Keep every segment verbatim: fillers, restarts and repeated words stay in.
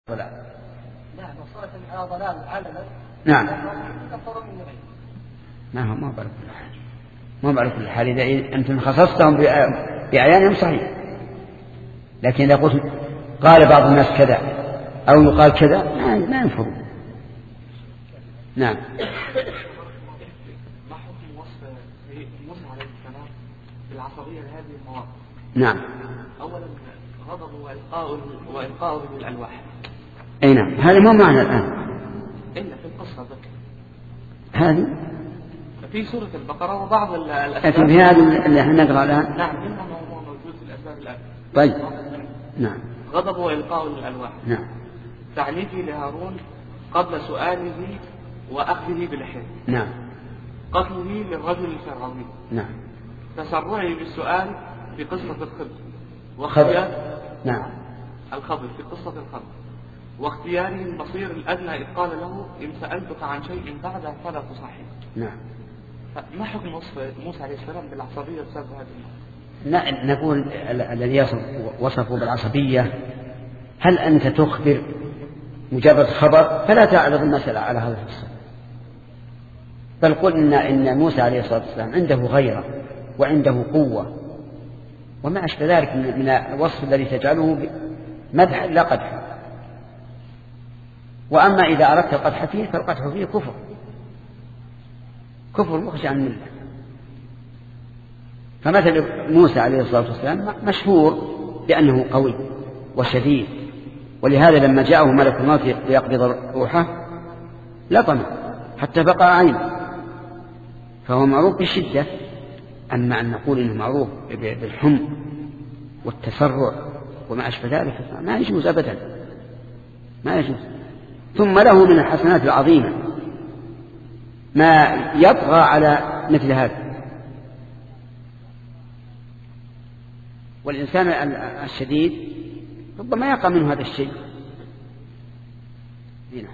ولا نعم وصارت على ضلال علنا. نعم ما هو ما بعرف كل حال ما بعرف كل حال إذا أنتم خصصتهم بأعيانهم صحيح، لكن إذا قلت قال بعض الناس كذا أو يقال كذا ما ينفر. نعم. ما حكم وصف موسى عليه السلام بالعصبية لهذه المواقف؟ نعم. أولا غضب وإلقاء وإلقاء بالألواح. أي نعم هذا مو معنى الآن إلا في القصة ذكر هذه في سورة البقرة وبعض الأسباب. لكن في هذا اللي احنا نقرأ الآن. نعم إنما هو موجود في الأسباب الآن. طيب. نعم. غضب وإلقاء للألواح. نعم. تعنيفه لهارون قبل سؤاله وأخذه بلحيته. نعم. قتله للرجل الفرعوني. نعم. تسرعه بالسؤال في قصة الخضر. واختيار. نعم. الخضر في قصة الخضر. واختياره المصير الأدنى إذ قال له إن سألتك عن شيء بعده فلا تصحي. نعم. ما حكم وصف موسى عليه السلام بالعصبية بسبب هذا؟ لا نقول الذي وصفه بالعصبية هل أنت تخبر مجرد خبر فلا تعرض المسألة على هذا الفصل، بل قل إن, إن موسى عليه الصلاة والسلام عنده غيرة وعنده قوة وما أشبه ذلك من الوصف الذي تجعله مدحا لا قدحا. وأما إذا أردت القدح فيه فالقدح فيه كفر كفر مخرج عن الملة. فمثل موسى عليه الصلاة والسلام مشهور بأنه قوي وشديد، ولهذا لما جاءه ملك الموت ليقبض روحه لطم حتى بقى عين، فهو معروف بالشدة. أما أن نقول إنه معروف بالحمق والتسرع وما أشبه ذلك ما يجوز أبدا ما يجوز. ثم له من الحسنات العظيمة ما يطغى على مثل هذا. والإنسان الشديد ربما يقع منه هذا الشيء. هنا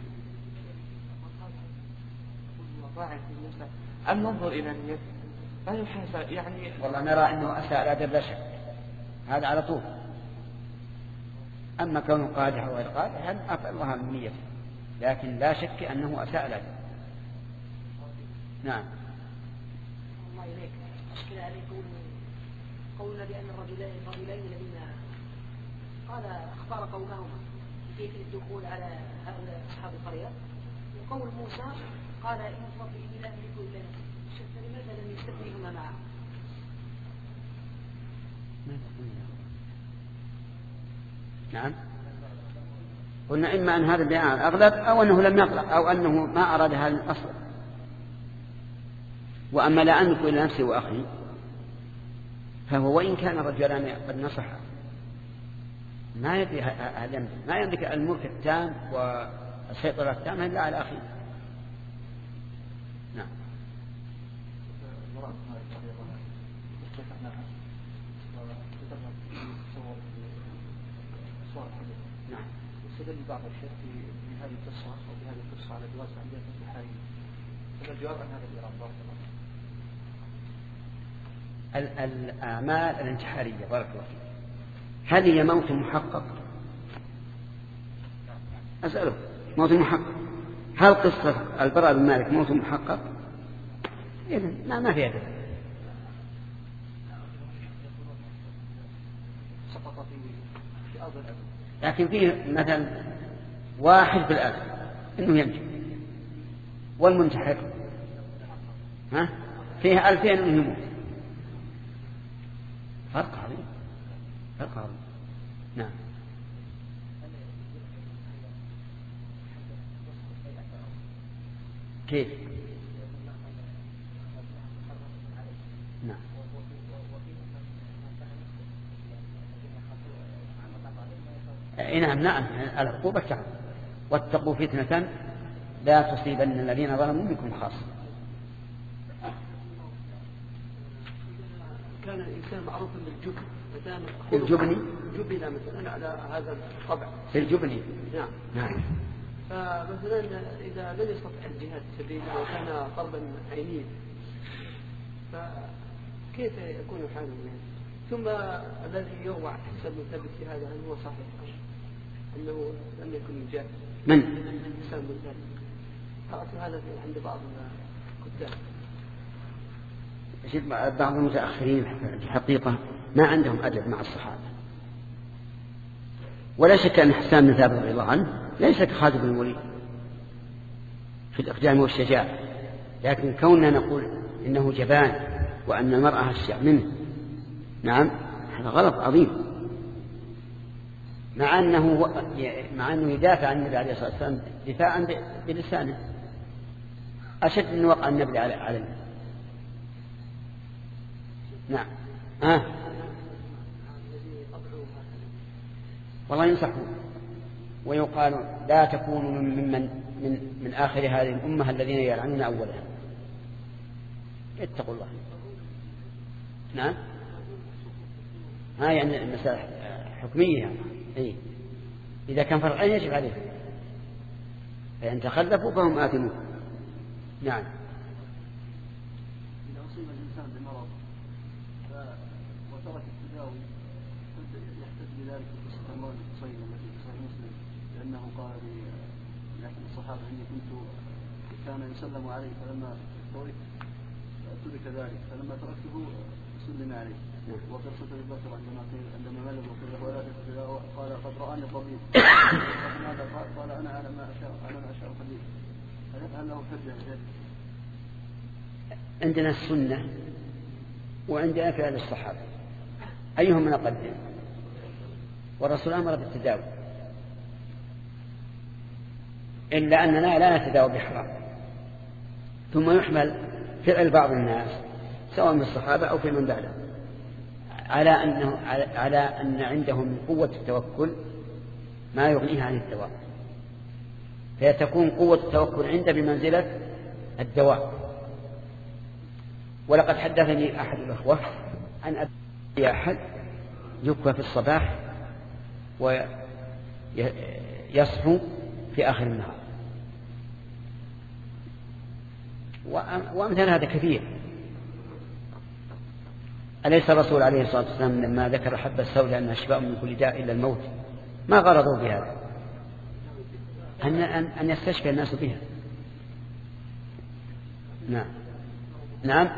أن ننظر إلى نيته لا يحاسب يعني. والله نرى أنه أساء لا در شك هذا على طول. أما كونه قادح أو غير قادح هل أفعل الله من نيته، لكن لا شك أنه أساء لا در. نعم. الله إليك أشكل عليه قولنا بأن الرجلين الرجلين الذين قال اختار قومهما كيف الدخول على هؤلاء أصحاب القرية، وقول موسى قال إن ربي إني لا أملك إلا نفسي، فلماذا لم يستثنيهما معه؟ نعم قلنا إما أن هذا البيان أغلب أو أنه لم يقرأ أو أنه ما أراد هذا الأصل. وأما لا أملك إلا نفسي وأخي فهو وإن كان رجلان قد نصح ما يدري ما يملك الملك التام والسيطرة التامة إلا على أخيه. نعم. نعم. استدل بعض الشيخ في هذه القصة أو بهذه القصة على جواز عملية الانتحارية، فالجواب عن هذا الإيران بارك الله. الأعمال الانتحارية بارك الله فيك هل هي موت محقق؟ أسأله موت محقق. هل قصة البراء بن مالك موت محقق؟ إذن ما ما فيها دليل. سقط في أرض الأرض. لكن فيه مثلا واحد بالألف إنه ينجو، والمنتحر ها فيه ألفين إنه يموت. فرق عظيم فرق عظيم. نعم. كيف؟ نعم. نعم نعم العقوبة تعظم. واتقوا فتنة لا تصيبن الذين ظلموا منكم خاصة. كان الإنسان معروفا بالجبن الجبني جبن مثلا على هذا الطبع في الجبني. نعم. نعم. فمثلا إذا لم يستطع الجهاد سبيلا وكان طلبا عينيا فكيف يكون حاله؟ ثم الذي يروى حسب ثبت في هذا هل هو صحيح؟ أنه لم يكن يجاهد. من؟ حسان بن ثابت. قرأت هذا عند بعض الكتاب. بعض المتأخرين في الحقيقة ما عندهم أدب مع الصحابة، ولا شك أن حسان بن ثابت رضي الله عنه ليس كخالد بن الوليد في الإقدام والشجاعة، لكن كوننا نقول إنه جبان وأن المرأة أشجع منه، نعم هذا غلط عظيم، مع أنه مع أنه يدافع عن النبي عليه الصلاة والسلام دفاعا بلسانه أشد من وقع النبي عليه. نعم آه. والله ينصحون ويقال لا تكونوا ممن من, من آخر هذه الأمة الذين يلعنون أولها. اتقوا الله. نعم ها يعني المسألة حكمية يعني. إيه؟ إذا كان فرعين يجب عليه، فإن تخلفوا فهم آثمون. نعم. إذا أصيب الإنسان بمرض وترك التداوي يحتج بذلك قصة المرض الحصين التي في صحيح مسلم، لأنه قال لأحد الصحابة إني كنت كان يسلم عليه فلما استويت ترك ذلك فلما تركته سلم عليه. وقصة أبي بكر عندما عندما ملك وقيل له ولا تتداوى قال قد رآني الطبيب فماذا قال؟ قال أنا على ما أشاء على ما أشاء قدير. هل له حجة ذلك؟ عندنا السنة وعندنا فعل الصحابة، أيهم نقدم؟ والرسول أمر بالتداوي، إلا أننا لا نتداوى بحرام. ثم يحمل فعل بعض الناس سواء من الصحابة أو في من بعده على أنه على أن عندهم من قوة التوكل ما يغنيها عن الدواء، فيتكون قوة التوكل عنده بمنزلة الدواء. ولقد حدثني أحد الأخوة عن أبي أحد يكوى في الصباح ويصحو في آخر النهار، وأمثال هذا كثير. أليس الرسول عليه الصلاة والسلام لما ذكر حب السوداء أنها شفاء من كل داء إلا الموت ما غرضوا بهذا؟ أن, أن يستشفى الناس بها. نعم نعم.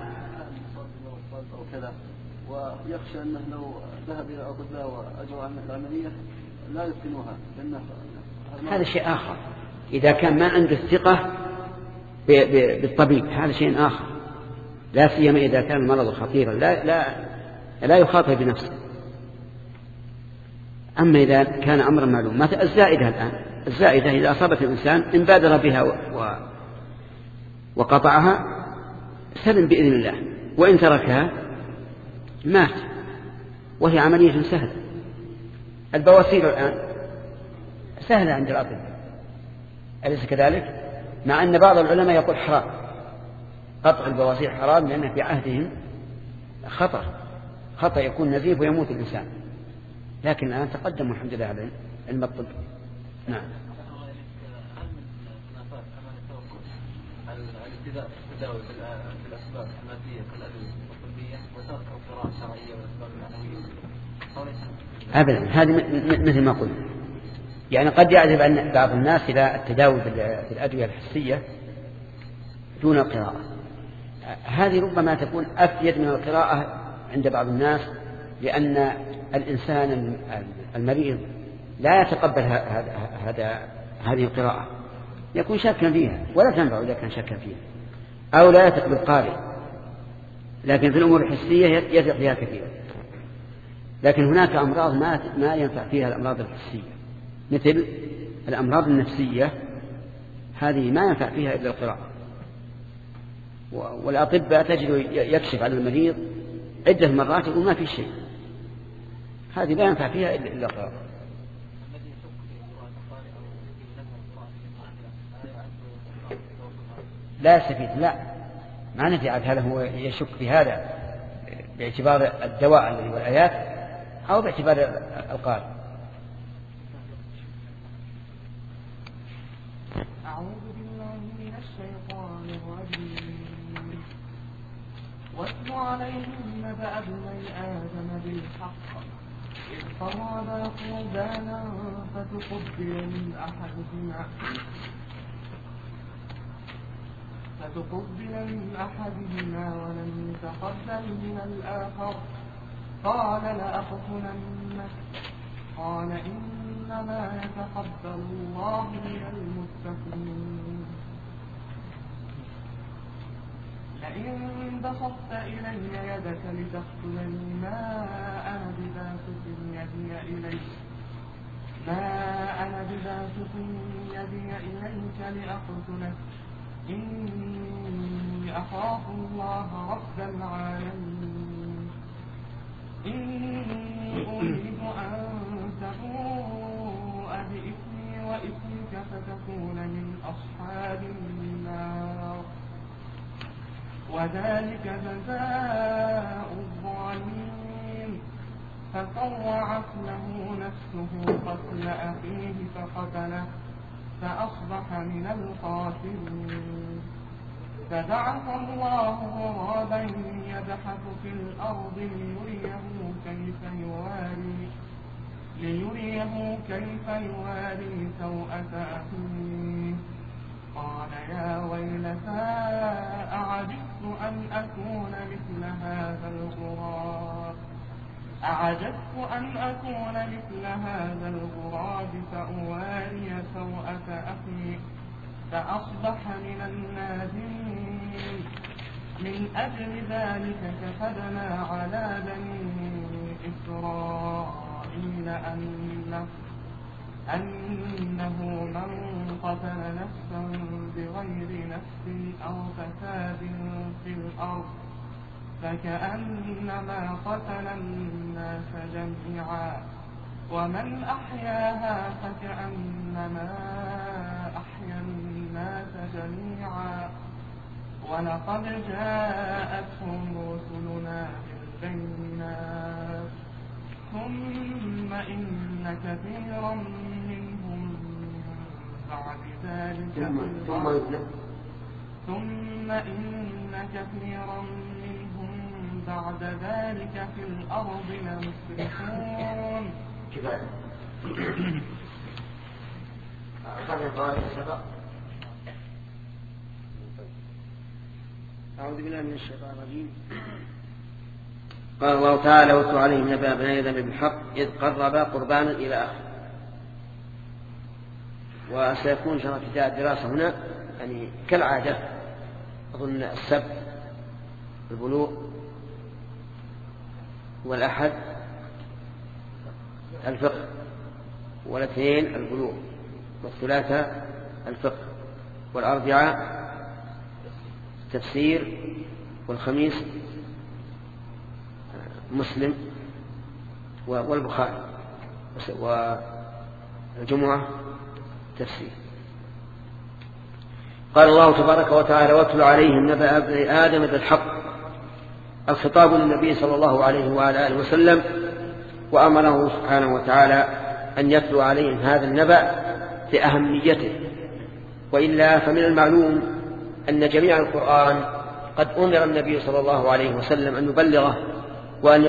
ويخشى أنه لو ذهب إلى أطباء وأجروا عن العملية لا يتقنوها. هذا شيء آخر. إذا كان ما عنده الثقة بالطبيب هذا شيء آخر، لا سيما إذا كان المرض خطيرا لا لا لا يخاطر بنفسه. أما إذا كان أمرا معلوم، مثل الزائدة الآن، الزائدة إذا أصابت الإنسان إن بادر بها و... وقطعها سلم بإذن الله، وإن تركها مات، وهي عملية سهلة. البواسير الآن سهلة عند الأطباء، أليس كذلك؟ مع أن بعض العلماء يقول حرام، قطع البواسير حرام لأنه في عهدهم خطر خطأ يكون نزيف ويموت الإنسان، لكن الآن تقدم الحمد لله على علم الطب. نعم. التداوي بالأسباب المادية كالأدوية والطبية وترك القراءة الشرعية والأسباب المعنوية؟ أبدا، هذه مثل ما قلنا، يعني قد يعذب أن بعض الناس إلى التداوي بالأدوية الحسية دون القراءة، هذه ربما تكون أفيد من القراءة عند بعض الناس، لأن الإنسان المريض لا يتقبل هذا هذه القراءة، يكون شاكا فيها ولا تنفع إذا كان شاكا فيها، أو لا يثق بالقارئ. لكن في الأمور الحسية يثق فيها كثيرا. لكن هناك أمراض ما ما ينفع فيها الأمراض الحسية، مثل الأمراض النفسية، هذه ما ينفع فيها إلا القراءة. والأطباء تجد يكشف على المريض عدة مرات يقول ما في شيء، هذه لا ينفع فيها إلا القراءة. لا يستفيد، لا ما نفعل. هذا هو يشك في هذا باعتبار الدواء الذي والآيات أو باعتبار القارئ. أعوذ بالله من الشيطان الرجيم. واتل عليهم نبأ ابني آدم بالحق إذ قربا قربانا فتقبل من أحدهما فتقبل من أحدهما ولم يتقبل من الآخر قال لأقتلنك قال إنما يتقبل الله من المتقين لئن بسطت إلي يدك لتقتلني ما أنا بباسط يدي إليك ما أنا بباسط يدي إليك لأقتلك إني أخاف الله رب العالمين إني أريد أن تبوء بإثمي وإثمك فتكون من أصحاب النار وذلك جزاء الظالمين فطوعت له نفسه قتل أخيه فقتله فأصبح من الخاسرين فبعث الله غرابا يبحث في الأرض ليريه كيف يواري ليريه كيف يواري سوءة أخيه قال يا ويلتى أعجزت أن أكون مثل هذا الغراب أعجزت أن أكون مثل هذا الغراب فأواري سوءة أخي فأصبح من النادمين من أجل ذلك كتبنا على بني إسرائيل أنه أنه من قتل نفسا بغير نفس أو فساد في الأرض فكأنما قتل الناس جميعا ومن أحياها فكأنما أحيا الناس جميعا ولقد جاءتهم رسلنا بالبينات ثم إن كثيرا منهم بعد ذلك ثم إن كثيرا منهم بعد ذلك في الأرض لمسرفون كفاية. أعوذ بالله من الشيطان الرجيم. قال الله تعالى واتل عليهم نبأ بني آدم بالحق إذ قربا قربانا إلى آخره. وسيكون شرح ابتداء الدراسة هنا يعني كالعادة أظن السبت البلوغ والأحد الفقه والاثنين البلوغ والثلاثاء الفقه والأربعاء تفسير والخميس مسلم والبخاري والجمعة تفسير. قال الله تبارك وتعالى واتل عليهم نبأ ابني آدم بالحق. الخطاب للنبي صلى الله عليه وعلى آله وسلم وأمره سبحانه وتعالى أن يتلو عليهم هذا النبأ لأهميته، وإلا فمن المعلوم أن جميع القرآن قد أمر النبي صلى الله عليه وسلم أن يبلغه وأن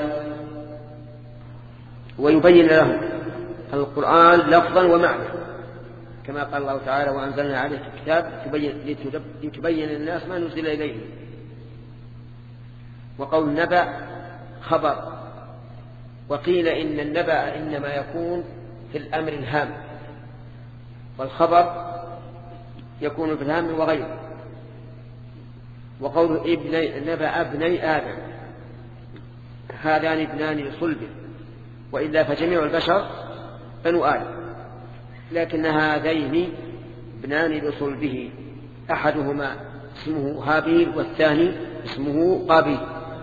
ويبين لهم القرآن لفظا ومعنى، كما قال الله تعالى وأنزلنا عليك الكتاب لتبين للناس ما نزل إليهم. وقول النبأ خبر، وقيل إن النبأ إنما يكون في الأمر الهام، والخبر يكون في الهام وغيره. وقول ابني نبأ ابني آدم هذان ابنان لصلبه، وإلا فجميع البشر بنو آدم، لكن هذين ابنان لصلبه أحدهما اسمه هابيل والثاني اسمه قابيل.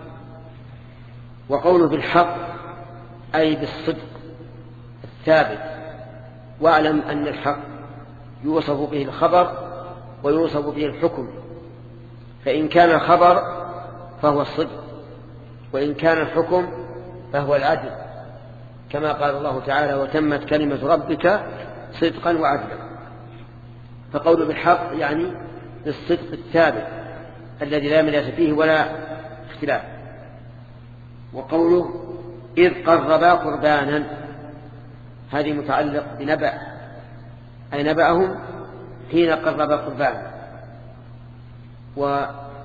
وقوله بالحق أي بالصدق الثابت. واعلم أن الحق يوصف به الخبر ويوصف به الحكم، فإن كان الخبر فهو الصدق، وإن كان الحكم فهو العدل، كما قال الله تعالى وتمت كلمة ربك صدقا وعدلا. فقول بالحق يعني بالصدق الثابت الذي لا ملاس فيه ولا اختلاف. وقوله إذ قربا قربانا، هذه متعلق بنبأ، أي نبأهم حين قربا قربانا، و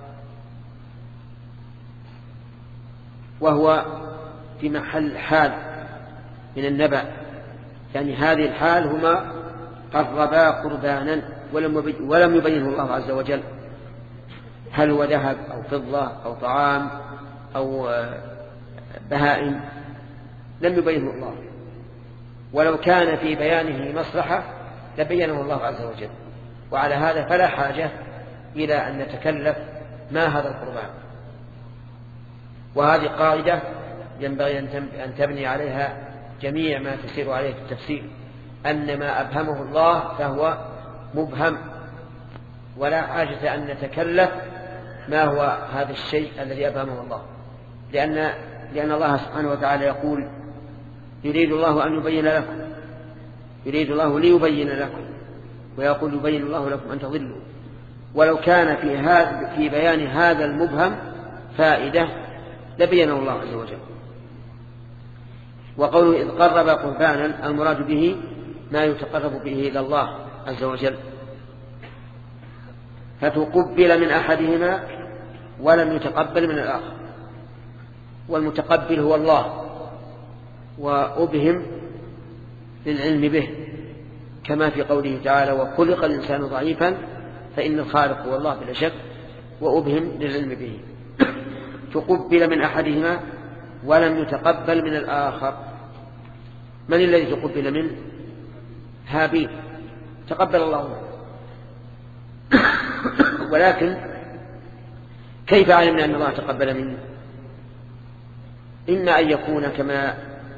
وهو في محل حال من النبأ، يعني هذه الحال هما قربا قربانا ولم يبينه الله عز وجل هل هو ذهب أو فضة أو طعام أو بهائم، لم يبينه الله، ولو كان في بيانه مصلحة لبينه الله عز وجل، وعلى هذا فلا حاجة إلى أن نتكلف ما هذا القربان. وهذه قاعدة ينبغي أن تبني عليها جميع ما تسير عليه في التفسير، أن ما أبهمه الله فهو مبهم، ولا حاجة أن نتكلف ما هو هذا الشيء الذي أبهمه الله، لأن, لأن الله سبحانه وتعالى يقول يريد الله أن يبين لكم، يريد الله ليبين لكم، ويقول يبين الله لكم أن تضلوا. ولو كان في, هذا في بيان هذا المبهم فائدة لبينه الله عز وجل. وقوله إذ قرب قربانا المراد به ما يتقرب به إلى الله عز وجل، فتقبل من أحدهما ولم يتقبل من الآخر، والمتقبل هو الله، وأبهم للعلم به، كما في قوله تعالى وخلق الإنسان ضعيفا فإن الخالق هو الله بلا شك، وأبهم للعلم به. تقبل من أحدهما ولم يتقبل من الآخر. من الذي تقبل منه؟ هابيل، تقبل الله منه. ولكن كيف علمنا أن الله تقبل منه؟ إما أن يكون كما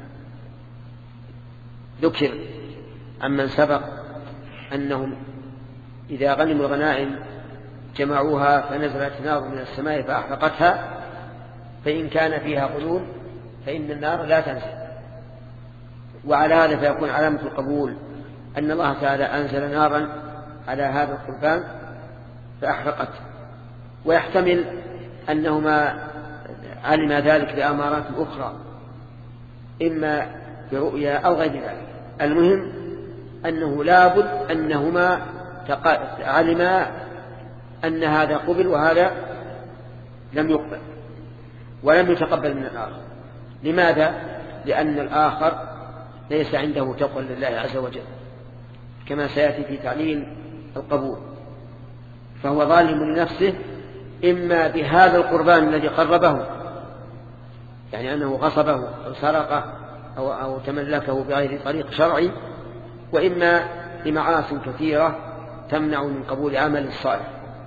ذكر عمن سبق أنهم إذا غنموا الغنائم جمعوها فنزلت نار من السماء فأحرقتها، فإن كان فيها غلول فإن النار لا تنزل، وعلى هذا فيكون علامة القبول أن الله تعالى أنزل نارا على هذا القربان فأحرقت. ويحتمل أنهما علم ذلك بأمارات أخرى، إما برؤيا أو غير ذلك. المهم أنه لابد أنهما علما أن هذا قبل وهذا لم يقبل، ولم يتقبل من الآخر. لماذا؟ لأن الآخر ليس عنده تقوى لله عز وجل، كما سيأتي في تعليل القبول، فهو ظالم لنفسه إما بهذا القربان الذي قربه، يعني أنه غصبه أو سرقه أو, أو تملكه بغير طريق شرعي، وإما لمعاص كثيرة تمنع من قبول عمل الصالح.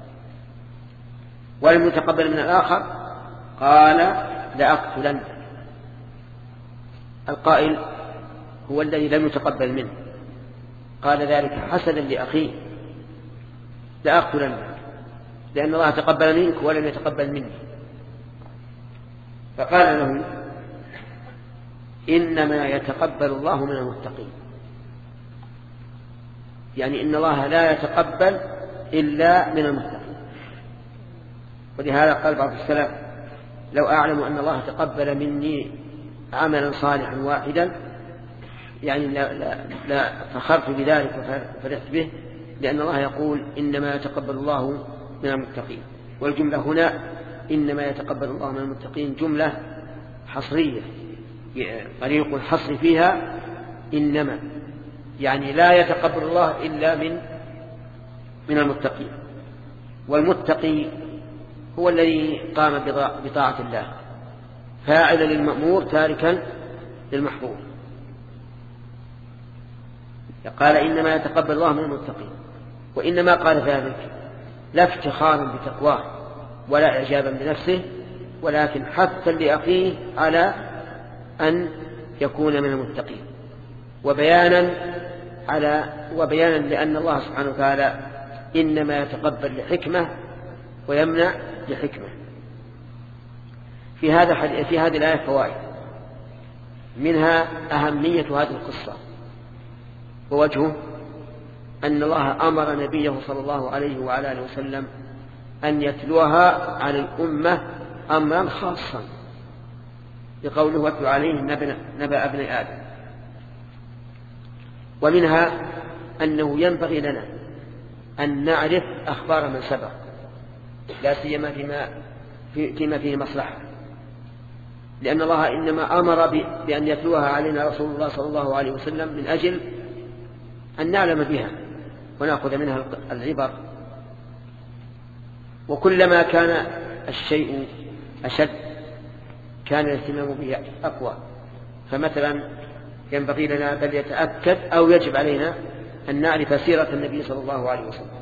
ولم يتقبل من الآخر قال لأقتلن. القائل هو الذي لم يتقبل منه، قال ذلك حسدا لأخيه لأقتلن، لأن الله تقبل منك ولم يتقبل مني. فقال له إنما يتقبل الله من المتقين، يعني إن الله لا يتقبل إلا من المتقين. ولهذا قال بعض السلف لو أعلم أن الله تقبل مني عملا صالحا واحدا يعني لا, لا, لا فخرت بذلك وفرحت به، لأن الله يقول إنما يتقبل الله من المتقين. والجملة هنا إنما يتقبل الله من المتقين جملة حصرية، طريق الحصر فيها إنما، يعني لا يتقبل الله إلا من من المتقين. والمتقي هو الذي قام بطاعة الله، فاعلا للمأمور تاركا للمحظور. قال إنما يتقبل الله من المتقين، وإنما قال ذلك لا افتخارا بتقواه ولا إعجابا بنفسه، ولكن حثا لأخيه على أن يكون من المتقين، وبيانا على وبيانا لأن الله سبحانه وتعالى إنما يتقبل لحكمة ويمنع لحكمة. في هذا في هذه الآية فوائد، منها أهمية هذه القصة، ووجهه أن الله أمر نبيه صلى الله عليه وعلى آله وسلم أن يتلوها على الأمة أمرا خاصا، بقوله واتل عليهم نبأ ابني آدم. ومنها أنه ينبغي لنا أن نعرف أخبار من سبق، لا سيما فيما فيما فيه مصلحة، لأن الله إنما أمر بأن يتلوها علينا رسول الله صلى الله عليه وسلم من أجل أن نعلم بها ونأخذ منها العبر. وكلما كان الشيء أشد كان الاهتمام به أقوى. فمثلا ينبغي لنا بل يتأكد أو يجب علينا أن نعرف سيرة النبي صلى الله عليه وسلم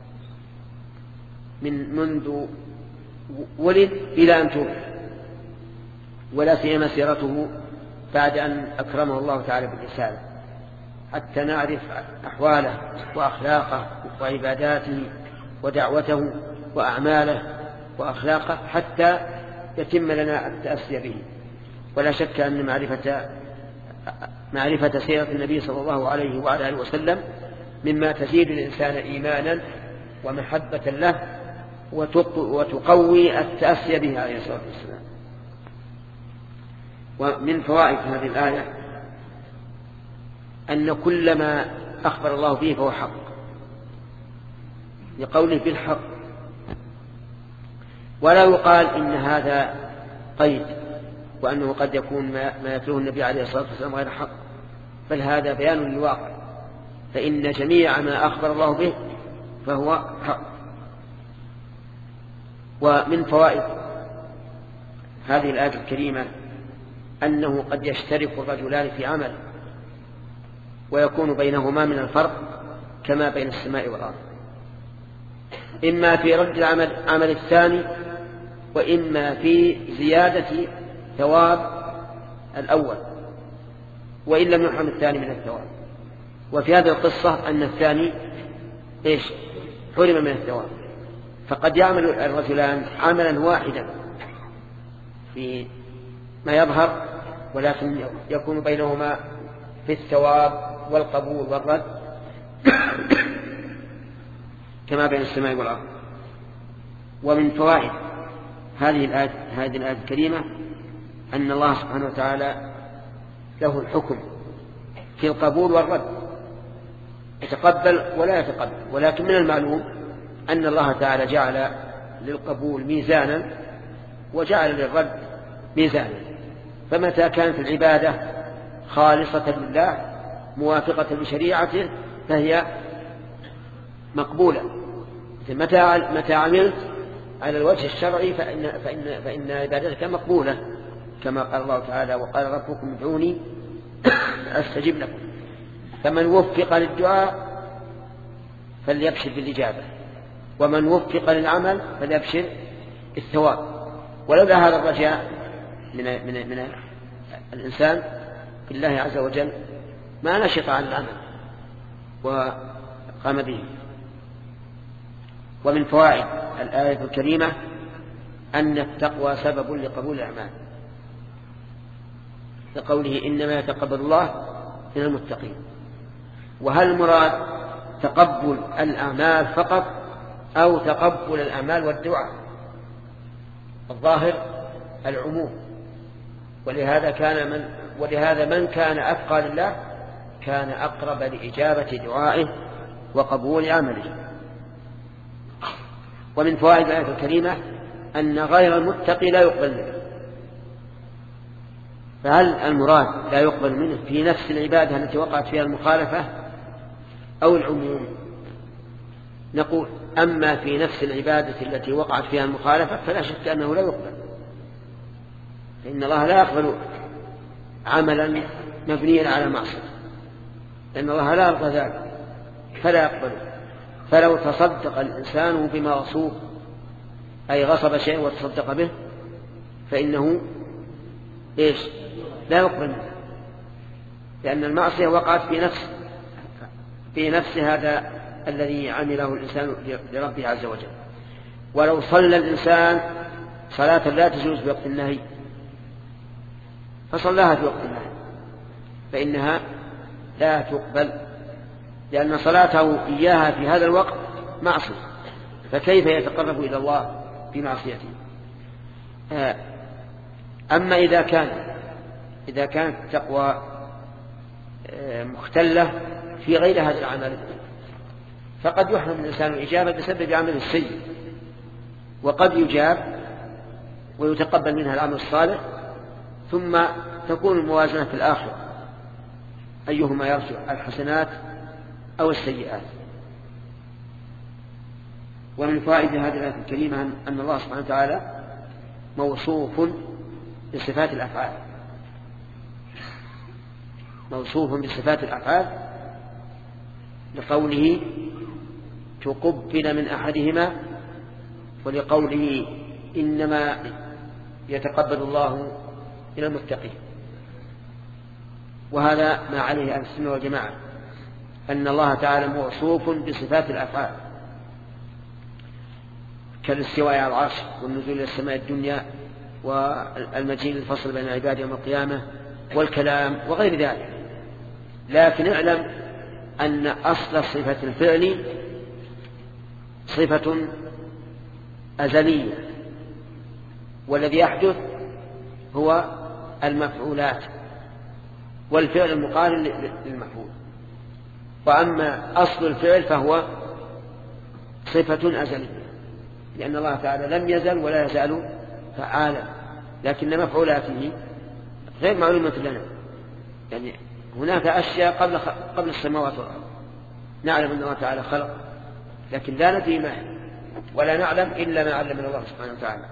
من منذ ولد إلى أن توفي، ولا سيما سيرته بعد أن أكرمه الله تعالى بالرسالة، حتى نعرف أحواله وأخلاقه وعباداته ودعوته وأعماله وأخلاقه حتى يتم لنا التأسي به. ولا شك أن معرفة معرفة سيرة النبي صلى الله عليه وعلى آله وسلم مما تزيد الإنسان إيمانا ومحبة له وتقوي التأسي به عليه الصلاة والسلام. ومن فوائد هذه الآية أن كل ما أخبر الله به فهو حق، لقوله بالحق، ولا يقال إن هذا قيد وأنه قد يكون ما يتلوه النبي عليه الصلاة والسلام غير حق، بل هذا بيان للواقع، فإن جميع ما أخبر الله به فهو حق. ومن فوائد هذه الآية الكريمة أنه قد يشترك الرجلان في عمل ويكون بينهما من الفرق كما بين السماء والأرض، إما في رد العمل عمل الثاني وإما في زيادة ثواب الأول وإن لم يحرم الثاني من الثواب. وفي هذه القصة أن الثاني إيش حرم من الثواب، فقد يعمل الرجلان عملا واحدا في ما يظهر ولكن يكون بينهما في الثواب والقبول والرد كما بين السماء والأرض. ومن فوائد هذه الآية هذه الآية الكريمة أن الله سبحانه وتعالى له الحكم في القبول والرد، يتقبل ولا يتقبل، ولكن من المعلوم أن الله تعالى جعل للقبول ميزانا وجعل للرد ميزانا، فمتى كانت العبادة خالصة لله موافقة لشريعته فهي مقبولة. متى متى عملت على الوجه الشرعي فإن, فإن, فإن عبادتك مقبولة، كما قال الله تعالى وقال ربكم ادعوني أستجب لكم. فمن وفق للدعاء فليبشر بالإجابة، ومن وفق للعمل فليبشر الثواب. ولولا هذا الرجاء من, من, من الإنسان في الله عز وجل ما نشط عن العمل وقام به. ومن فوائد الآية الكريمة أن التقوى سبب لقبول الأعمال، لقوله إنما يتقبل الله من المتقين. وهل المراد تقبل الأعمال فقط أو تقبل الأعمال والدعاء؟ الظاهر العموم، ولهذا كان من ولهذا من كان أتقى لله كان أقرب لإجابة دعائه وقبول عمله. ومن فوائد الآية الكريمة أن غير المتقي لا يقبل منه. فهل المراد لا يقبل منه في نفس العبادة التي وقعت فيها المخالفة أو العموم؟ نقول أما في نفس العبادة التي وقعت فيها المخالفة فلا شك أنه لا يقبل، فإن الله لا يقبل عملا مبنيا على معصية، لأن الله لا يرضى ذلك فلا يقبله. فلو تصدق الإنسان بما غصوب أي غصب شيء وتصدق به فإنه إيش لا يقبل منه، لأن المعصية وقعت في نفس في نفس هذا الذي عمله الإنسان لربه عز وجل. ولو صلى الإنسان صلاة لا تجوز في وقت النهي فصلاها في وقت النهي فإنها لا تقبل، لأن صلاته إياها في هذا الوقت معصية، فكيف يتقرب إلى الله بمعصيته؟ أما إذا كان إذا كانت التقوى مختلة في غير هذا العمل، فقد يحرم الإنسان الإجابة بسبب عمل السيء، وقد يجاب ويتقبل منها العمل الصالح، ثم تكون الموازنة في الآخرة أيهما يرجع، الحسنات أو السيئات. ومن فائدة هذه الآية الكريمة أن الله سبحانه وتعالى موصوف بصفات الأفعال، موصوف بصفات الأفعال لقوله تقبل من أحدهما، ولقوله إنما يتقبل الله من المتقين. وهذا ما عليه أهل السنة والجماعة، أن الله تعالى موصوف بصفات الأفعال كالاستواء على العرش والنزول إلى السماء الدنيا والمجيء للفصل بين العباد يوم القيامة والكلام وغير ذلك. لكن اعلم أن أصل صفة الفعل صفة أزلية، والذي يحدث هو المفعولات والفعل المقارن للمفعول. وأما أصل الفعل فهو صفة أزلية، لأن الله تعالى لم يزل ولا يزال فعالا، لكن مفعولاته غير معلومة لنا. يعني هناك أشياء قبل قبل السماوات والأرض نعلم أن الله تعالى خلق، لكن لا ندري ما هي، ولا نعلم إلا ما علمنا الله سبحانه وتعالى.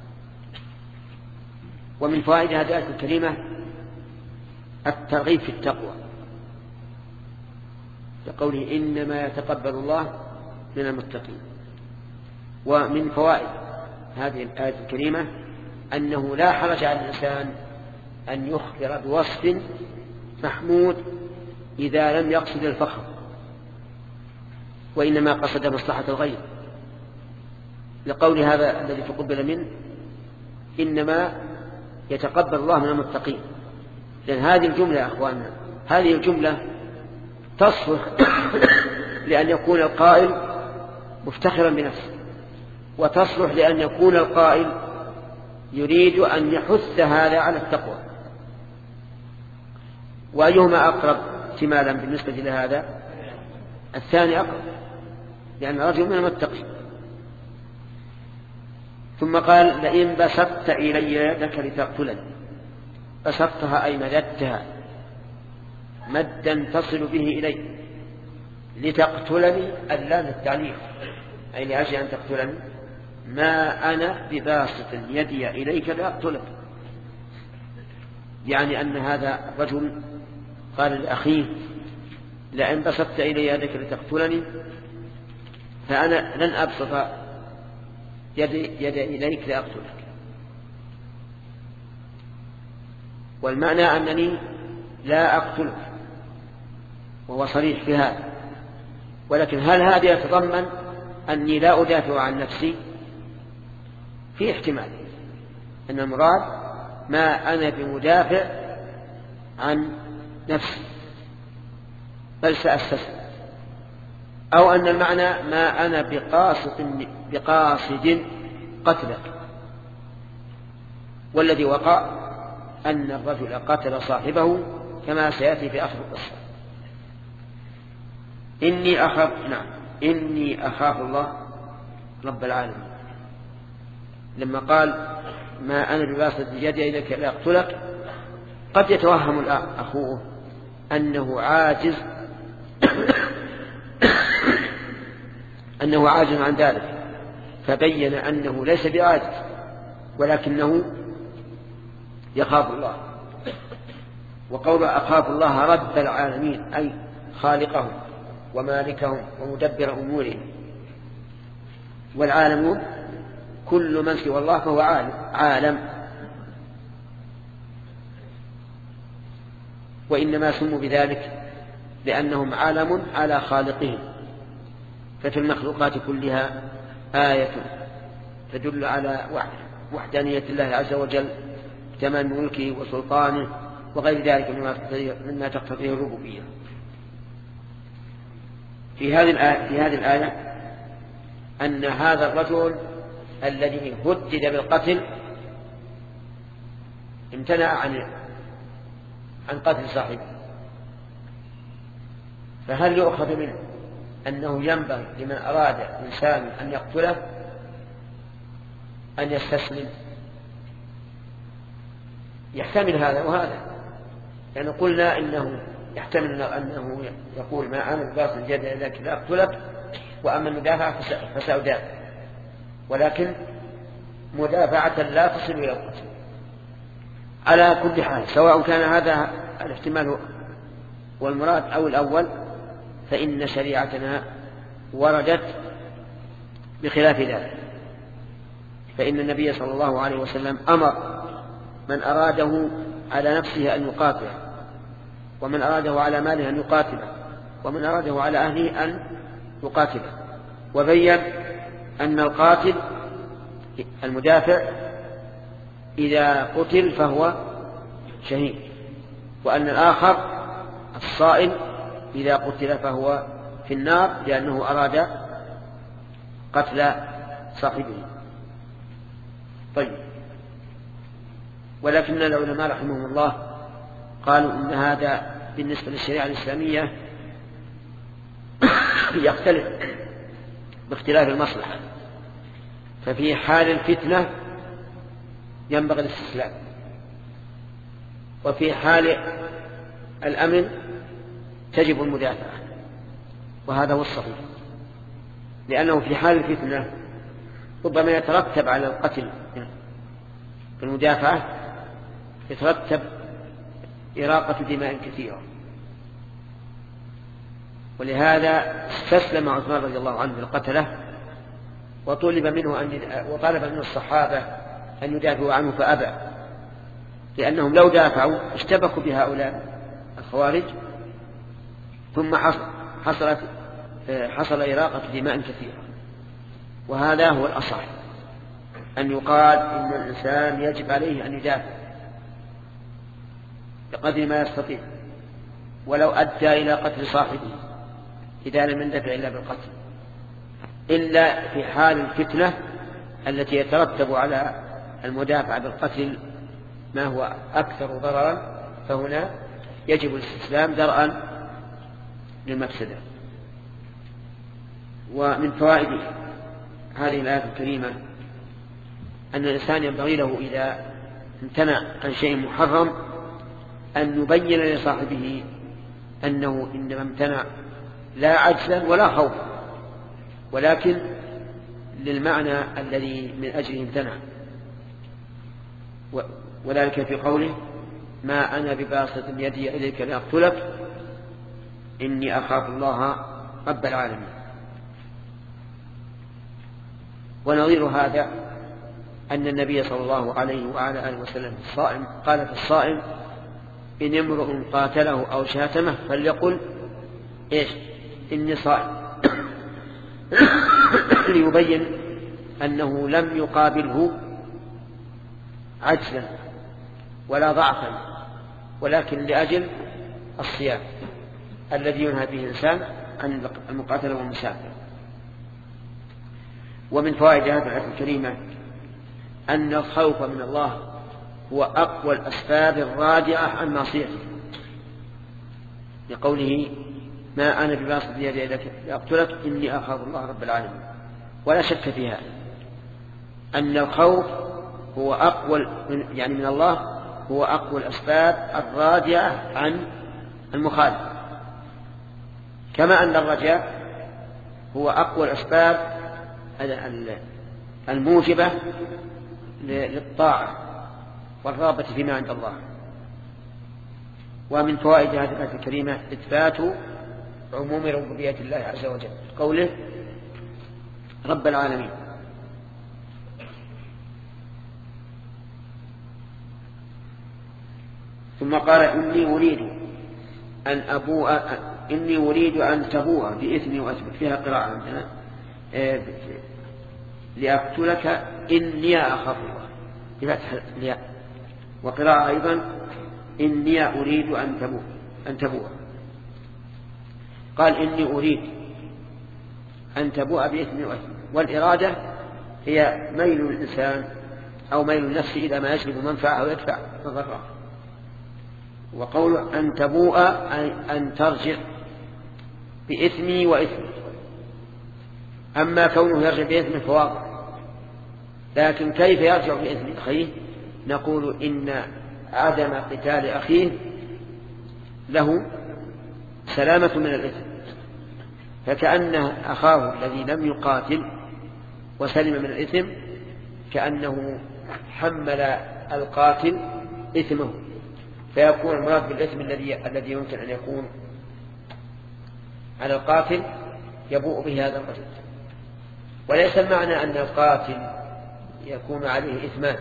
ومن فوائد هذه الآية الكريمة الترغيب في التقوى، لقوله إنما يتقبل الله من المتقين. ومن فوائد هذه الآية الكريمة أنه لا حرج على الإنسان أن يخبر بوصف محمود إذا لم يقصد الفخر، وإنما قصد مصلحة الغير، لقول هذا الذي تقبل منه إنما يتقبل الله من المتقين. لأن هذه الجملة يا أخواننا، هذه الجملة تصلح لأن يكون القائل مفتخرا بنفسه، وتصلح لأن يكون القائل يريد أن يحث هذا على التقوى. وأيهما أقرب احتمالا بالنسبة لهذا؟ الثاني أقرب، لأن رجل من المتقين. ثم قال لئن بسطت إلي يدك لتقتلني، بسطتها أي مددتها مدا تصل به إلي، لتقتلني اللام التعليق أي لأجل أن تقتلني، ما أنا بباسط يدي إليك لأقتلك. يعني أن هذا الرجل قال لأخيه لئن بسطت إلي يدك لتقتلني فأنا لن أبسط يدي, يدي إليك لأقتلك. والمعنى أنني لا أقتلك، وهو صريح في هذا. ولكن هل هذا يتضمن أني لا أدافع عن نفسي؟ في احتمال أن المراد ما أنا بمدافع عن نفسي بل سأستسلم، أو أن المعنى ما أنا بقاصد بقاصد قتلك. والذي وقع أن الرجل قتل صاحبه كما سيأتي في آخر القصة. إني أخاف نعم إني أخاف الله رب العالمين. لما قال ما أنا بباسط يدي إليك لأقتلك، قد يتوهم أخوه أنه عاجز أنه عاجز عن ذلك، فبين أنه ليس بعاجز ولكنه يخاف الله. وقول أخاف الله رب العالمين أي خالقهم ومالكهم ومدبر أمورهم. والعالمون كل من سوى الله فهو عالم, عالم. وإنما سموا بذلك لأنهم عالم على خالقهم. ففي المخلوقات كلها آية تدل على وحدانية الله عز وجل، تمام ملكه وسلطانه وغير ذلك مما تقتضيه الربوبية. في هذه الآية, في هذه الآية أن هذا الرجل الذي هدد بالقتل امتنع عن عن قتل صاحبه، فهل يؤخذ منه أنه ينبغي لمن أراد إنسان أن يقتله أن يستسلم؟ يحتمل هذا وهذا، يعني قلنا إنه يحتمل أنه يقول ما أنا بباسط اليد إليك لا أقتلك، وأما المدافعة فسأدافع، ولكن مدافعة لا تصل إلى القتل. على كل حال سواء كان هذا الاحتمال والمراد أو الأول، فإن شريعتنا وردت بخلاف ذلك. فإن النبي صلى الله عليه وسلم أمر من أراده على نفسه أن يقاتله، ومن أراده على ماله أن يقاتله، ومن أراده على أهله أن يقاتله، وبين أن القاتل المدافع إذا قتل فهو شهيد، وأن الآخر الصائل إذا قتل فهو في النار لأنه أراد قتل صاحبه. طيب، ولكن العلماء رحمهم الله قالوا إن هذا بالنسبة للشريعة الإسلامية يختلف باختلاف المصلحة، ففي حال الفتنة ينبغي الاستسلام، وفي حال الأمن تجب المدافعة، وهذا هو الصحيح، لأنه في حال الفتنة ربما يترتب على القتل بالمدافعة يترتب إراقة دماء كثيرة، ولهذا استسلم عثمان رضي الله عنه للقتلة، وطلب منه أن وطلب من الصحابة أن يدافعوا عنه فأبى، لأنهم لو دافعوا اشتبكوا بهؤلاء الخوارج، ثم حصلت حصل إراقة دماء كثيرة. وهذا هو الأصح، أن يقال إن الإنسان يجب عليه أن يدافع بقدر ما يستطيع، ولو أدى إلى قتل صاحبه إذا لم يندفع إلا بالقتل، إلا في حال الفتنة التي يترتب على المدافع بالقتل ما هو أكثر ضررا، فهنا يجب الاستسلام درءا للمفسدة. ومن فوائد هذه الآية الكريمة أن الإنسان ينبغي له إذا امتنع عن شيء محرم أن يبين لصاحبه أنه إنما امتنع لا عجزا ولا خوفا، ولكن للمعنى الذي من أجله امتنع، وذلك في قوله ما أنا بباسط يدي إليك لأقتلك إني أخاف الله رب العالمين. ونظير هذا أن النبي صلى الله عليه وعلى آله وسلم الصائم قال في الصائم إن امرؤ قاتله أو شاتمه فليقل إيش إني صائم، ليبين أنه لم يقابله عجزا ولا ضعفا، ولكن لأجل الصيام الذي ينهى به الإنسان عن المقاتلة والمسافر. ومن فوائد هذه الآية الكريمة أن الخوف من الله هو أقوى الأسباب الرادعة عن معصيته، لقوله ما أنا بباسط يدي إليك لأقتلك إني أخاف الله رب العالمين. ولا شك في هذا أن الخوف هو أقوى يعني من الله هو أقوى الأسباب الرادعة عن المخالف، كما أن الرجاء هو أقوى الأسباب الموجبة للطاعة والرغبة فيما عند الله. ومن فوائد هذه الآية الكريمة إثبات عموم ربوبية الله عز وجل، قوله رب العالمين. ثم قال إني أريد أن أبوء إني أريد أن تبوء بإثمي وأثبت، فيها قراءة عندنا لأقتلك إني أخاف الله بفتح الياء، وقراءة أيضا إني أريد أن تبوء أن تبوء قال إني أريد أن تبوء بإثمي وأثبت، والإرادة هي ميل الإنسان أو ميل النفس إلى ما يجلب منفعة أو يدفع مضرة. وقول أن تبوء أن ترجع بإثمي وإثمي. أما كونه يرجع بإثمه فواضح، لكن كيف يرجع بإثم أخيه؟ نقول إن عدم قتال أخيه له سلامة من الإثم، فكأن أخاه الذي لم يقاتل وسلم من الإثم كأنه حمل القاتل إثمه، فيكون المراد بالإثم الذي الذي يمكن أن يكون على القاتل يبوء به هذا الرجل. وليس المعنى أن القاتل يكون عليه إثمان،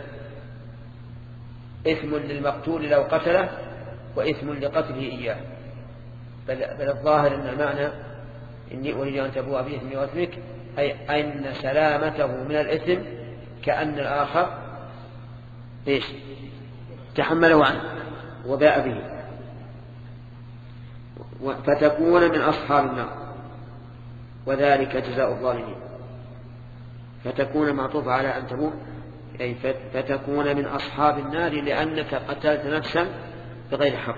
إثم للمقتول لو قتله وإثم لقتله إياه، بل, بل الظاهر أن المعنى إني أريد أن تبوء بإثمي وإثمك، أي أن سلامته من الإثم كأن الآخر إيش تحمله عنه وباء به، فتكون من أصحاب النار وذلك جزاء الظالمين. فتكون معطوفة على أن تبوء، أي فتكون من أصحاب النار لأنك قتلت نفسا بغير حق،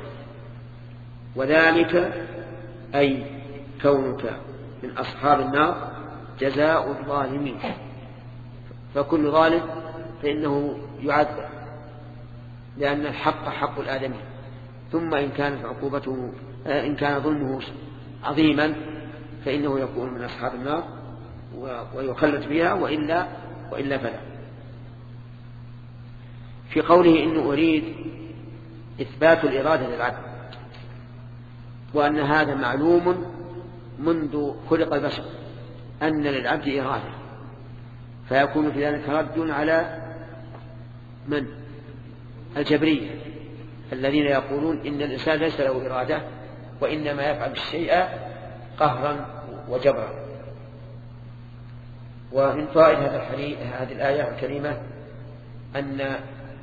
وذلك أي كونك من أصحاب النار جزاء الظالمين. فكل ظالم فإنه يعذب، لأن الحق حق الآدمي، ثم إن كانت عقوبته إن كان ظلمه عظيما فإنه يكون من أصحاب النار ويخلد فيها، وإلا وإلا فلا. في قوله إنه أريد إثبات الإرادة للعبد، وأن هذا معلوم منذ خلق البشر أن للعبد إرادة، فيكون في ذلك رد على من؟ الجبرية الذين يقولون إن الإنسان ليس له إرادة وإنما يفعل الشيء قهرا وجبرا. ومن فوائد هذه الآية الكريمة أن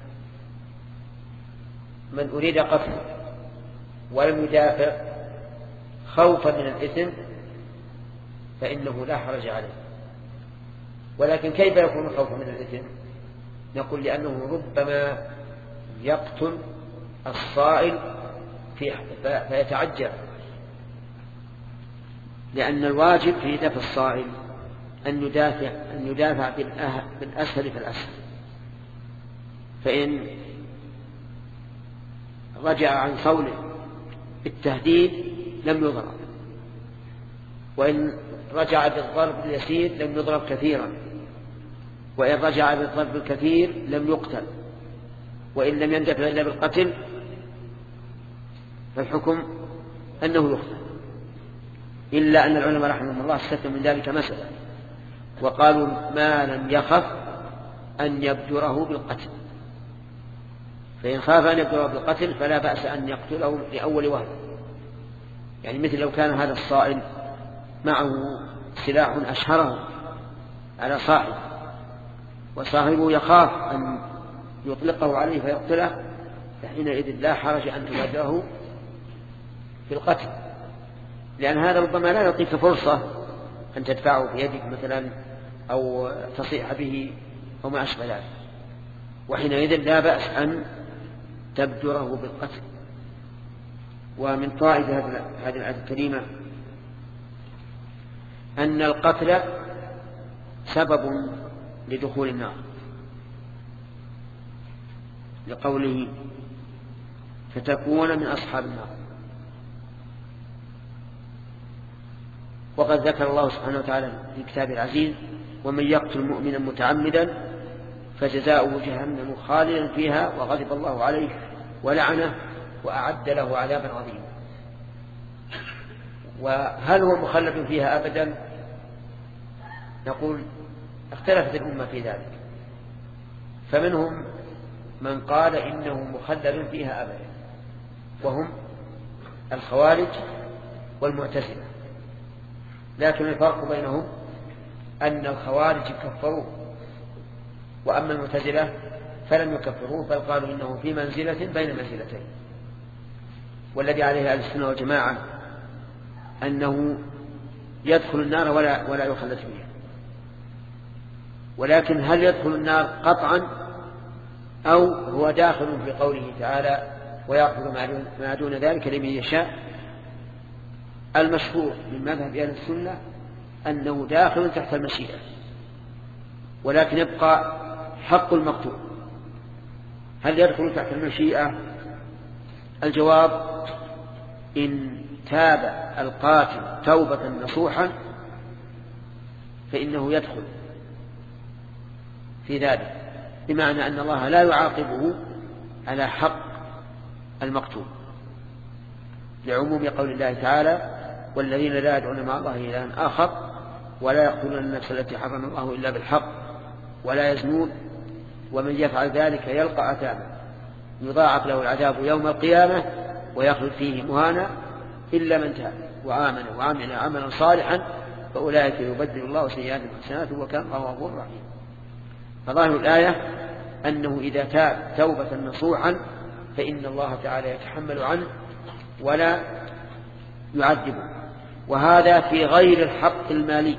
من أريد قتله ولم يدافع خوفا من الإثم فإنه لا حرج عليه. ولكن كيف يكون خوفا من الإثم؟ نقول لأنه ربما يقتل الصائل فيتعجل، لأن الواجب في دفع الصائل أن يدافع أن يدافع بالأسهل فالأسهل، فإن رجع عن صوله بالتهديد لم يضرب، وإن رجع بالضرب اليسير لم يضرب كثيرا، وإن رجع بالضرب الكثير لم يقتل، وإن لم يندفع إلا بالقتل فالحكم أنه يقتل، إلا أن العلماء رحمهم الله استثنوا من ذلك مسألة وقالوا ما لم يخف أن يبجره بالقتل، فإن خاف أن يبجره بالقتل فلا بأس أن يقتله لأول وهلة. يعني مثل لو كان هذا الصائل معه سلاح أشهره على صاحبه وصاحبه يخاف أن يطلقه عليه فيقتله، فحينئذ لا حرج أن تبادره في القتل، لأن هذا ربما لا يعطيك فرصة أن تدفعه بيدك مثلا أو تصيح به أو ما أشبه ذلك، وحينئذ لا بأس أن تبدره بالقتل. ومن فوائد هذه الآية الكريمة أن القتل سبب لدخول النار، لقوله فتكون من أصحاب النار. وقد ذكر الله سبحانه وتعالى في كتابه العزيز ومن يقتل مؤمنا متعمدا فجزاؤه جهنم خالدا فيها وغضب الله عليه ولعنه وأعد له عذابا عظيما. وهل هو مخلد فيها أبدا؟ نقول اختلفت الأمة في ذلك، فمنهم من قال إنه مخلد فيها أبدا، وهم الخوارج والمعتزلة، لكن الفرق بينهم أن الخوارج كفروه، وأما المعتزلة فلم يكفروه بل قالوا إنه في منزلة بين منزلتين. والذي عليه أهل السنة والجماعة أنه يدخل النار ولا, ولا يخلد فيها. ولكن هل يدخل النار قطعا أو هو داخل في قوله تعالى ويغفر ما دون ذلك لمن يشاء. المشهور من مذهب أهل السنة أنه داخل تحت المشيئة، ولكن يبقى حق المقتول. هل يدخل تحت المشيئة؟ الجواب: إن تاب القاتل توبة نصوحا فإنه يدخل في ذلك، بمعنى أن الله لا يعاقبه على حق المقتول، لعموم قول الله تعالى: والذين لا يدعون مع الله إلها آخر ولا يقتلون النفس التي حرم الله إلا بالحق ولا يزنون ومن يفعل ذلك يلقى أثاما يضاعف له العذاب يوم القيامة ويخلد فيه مهانا إلا من تاب وآمن وعمل عملا صالحا فأولئك يبدل الله سيئاتهم حسنات وكان الله غفورا رحيما. فظاهر الآية أنه إذا تاب توبة نصوحا فإن الله تعالى يتحمل عنه ولا يعذبه، وهذا في غير الحق المالي.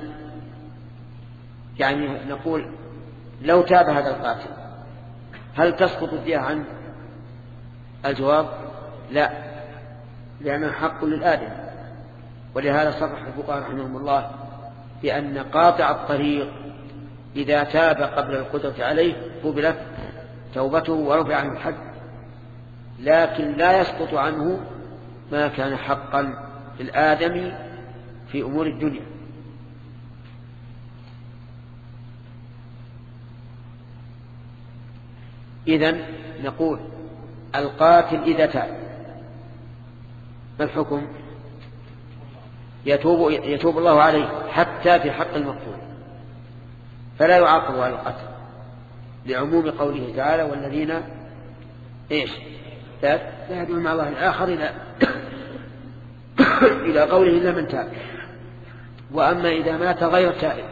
يعني نقول لو تاب هذا القاتل هل تسقط الدية عنه؟ الجواب: لا، لأنه حق للآدم. ولهذا صرح الفقهاء رحمهم الله بأن قاطع الطريق إذا تاب قبل القدرة عليه قبلت توبته ورفع عنه الحد، لكن لا يسقط عنه ما كان حقا للآدم في أمور الدنيا. إذن نقول القاتل إذا تاب ما الحكم؟ يتوب, يتوب الله عليه حتى في حق المقتول، فلا يعاقب على القتل، لعموم قوله تعالى: والذين إيش لا يدعون مع الله الآخر إلى إلى قوله إلا من تاب. وأما إذا مات غير تائب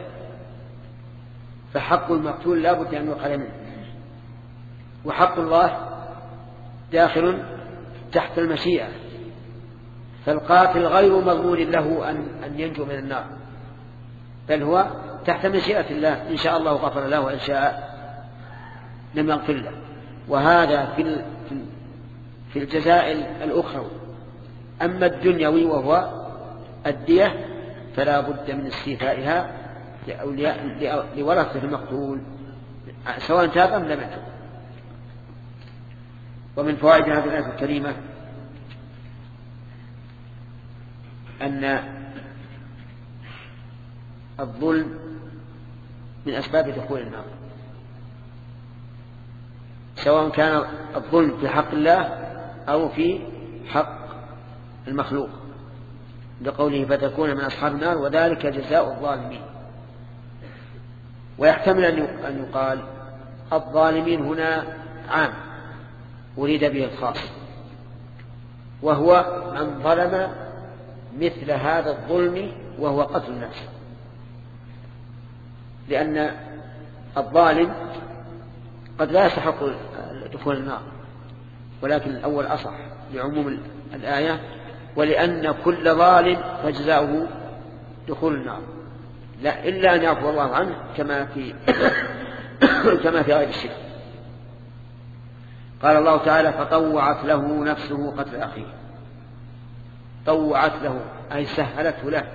فحق المقتول لا بد أن يقال منه، وحق الله داخل تحت المشيئة، فالقاتل غير مضمون له أن أن ينجو من النار، بل هو تحت مشيئة الله، إن شاء الله غفر له وإن شاء لم يغفر له. وهذا في في الجزاء الأخرى. أما الدنيوي وهو الدية فلا بد من استيفائها لورثة المقتول سواء تاب أم لم يتب. ومن فوائد هذه الآية الكريمة أن الظلم من أسباب دخول النار، سواء كان الظلم في حق الله أو في حق المخلوق، لقوله: فتكون من أصحاب النار وذلك جزاء الظالمين. ويحتمل أن يقال الظالمين هنا عام أريد به الخاص، وهو من ظلم مثل هذا الظلم وهو قتل النفس، لأن الظالم قد لا يستحق دخول النار، ولكن الأول أصح لعموم الآية، ولأن كل ظالم فجزاؤه دخول النار، لا إلا أن يعفو الله عنه كما في كما في غير الشرك. قال الله تعالى: فطوعت له نفسه قتل أخيه. طوعت له أي سهلته له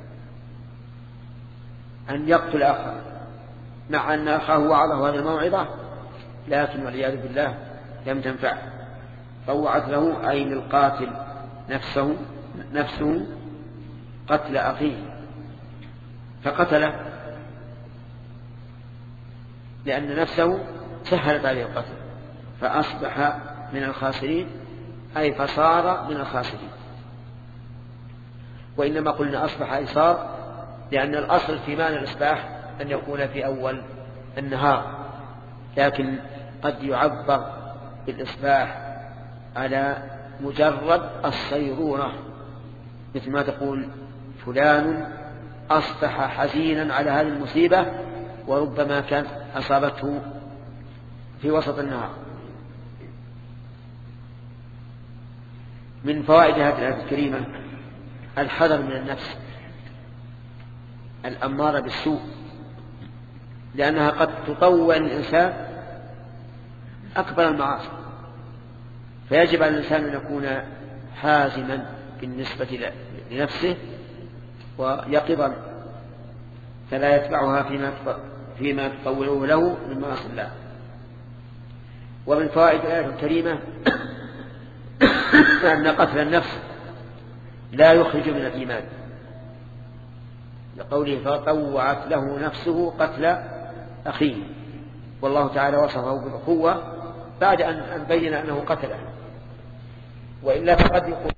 أن يقتل أخاه، مع أن أخاه وعظه هذه الموعظة لكن والعياذ بالله لم تنفعه. طوعت له أي للقاتل نفسه نفسه قتل أخيه فقتله، لأن نفسه سهلت عليه القتل فأصبح من الخاسرين، أي فصار من الخاسرين. وإنما قلنا أصبح أي صار، لأن الأصل في معنى الإصباح أن يكون في أول النهار، لكن قد يعبر بالإصباح على مجرد الصيرورة، مثل ما تقول فلان أصبح حزينا على هذه المصيبة، وربما كانت أصابته في وسط النهار. من فوائد هذه الآية الكريمة الحذر من النفس الأمارة بالسوء، لأنها قد تطوع الإنسان أكبر المعاصي، فيجب على الإنسان أن يكون حازما بالنسبة لنفسه ويقظا فلا يتبعها فيما فيما تطوله له من معاصي الله. ومن فوائد الآية الكريمة أن قتل النفس لا يخرج من الإيمان، لقوله فطوعت له نفسه قتل أخيه، والله تعالى وصفه بالأخوة بعد أن بين أنه قتله، وإلا فقد يقول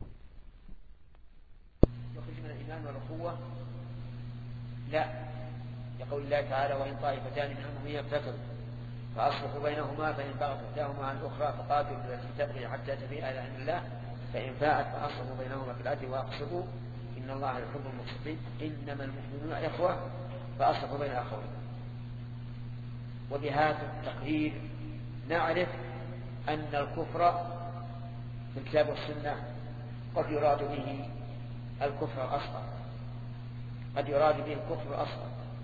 يخرج من الإيمان والأخوة لا، لقول الله تعالى وإن طائفتان منهم يقتتلوا فأصلحوا بينهما فإن بغت إحداهما عن الأخرى فقاتلوا التي تبغي حتى تفيء إلى أمر الله فإن فاءت فأصلحوا بينهما بالعدل وأقسطوا إن الله يحب المقسطين إنما المؤمنون إخوة فأصلحوا بين أخوين. وبهذا التقرير نعرف أن الكفر في الكتاب والسنة قد يراد به الكفر الأصغر، قد يراد به الكفر الأصغر.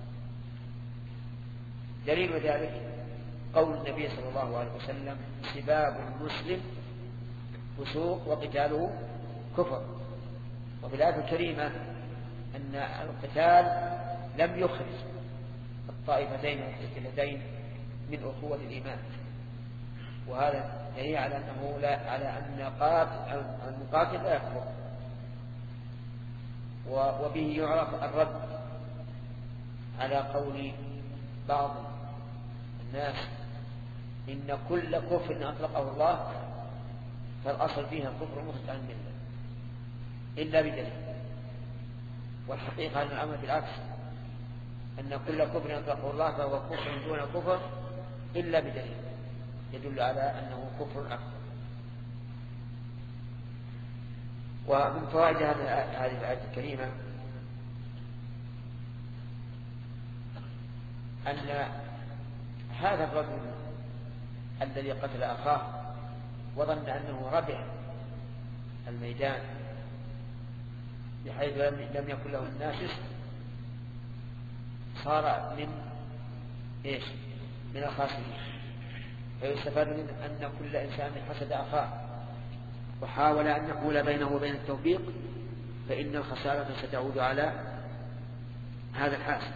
دليل ذلك قول النبي صلى الله عليه وسلم سباب المسلم فسوق وقتاله كفر. وفي الآية الكريمة أن القتال لم يخرج الطائفتين المختلفتين من أخوة الإيمان، وهذا دليل على أنه لا على أن المقاتل لا يكفر. وبه يعرف الرد على قول بعض الناس إن كل كفر أطلقه الله فالأصل فيها كفر مخرج عن الملة إلا بدليل، والحقيقة أن الأمر بالعكس، أن كل كفر أطلقه الله فهو كفر دون كفر إلا بدليل يدل على أنه كفر أكبر. ومن فوائد هذه الآية الكريمة أن هذا الرجل الذي قتل أخاه وظن أنه ربح الميدان بحيث لم يكن له الناشس صار من إيش؟ من الخاسرين. فيستفاد من أن كل إنسان حسد أخاه وحاول أن يقول بينه وبين التوفيق فإن الخسارة ستعود على هذا الحاسد.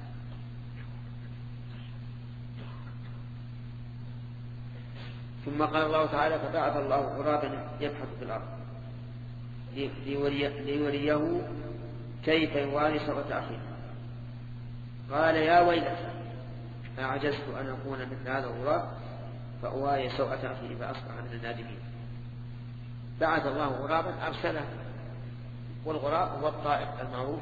ثم قال الله تعالى فبعث الله غرابا يبحث في الأرض ليوريه كيف يواري سوءة أخيه قال يا ويلتى أعجزت أن أكون مثل هذا الغراب فأواري سوءة أخيه فأصبح من النادمين. بعث الله غرابا أرسله، والغراب هو الطائر المعروف،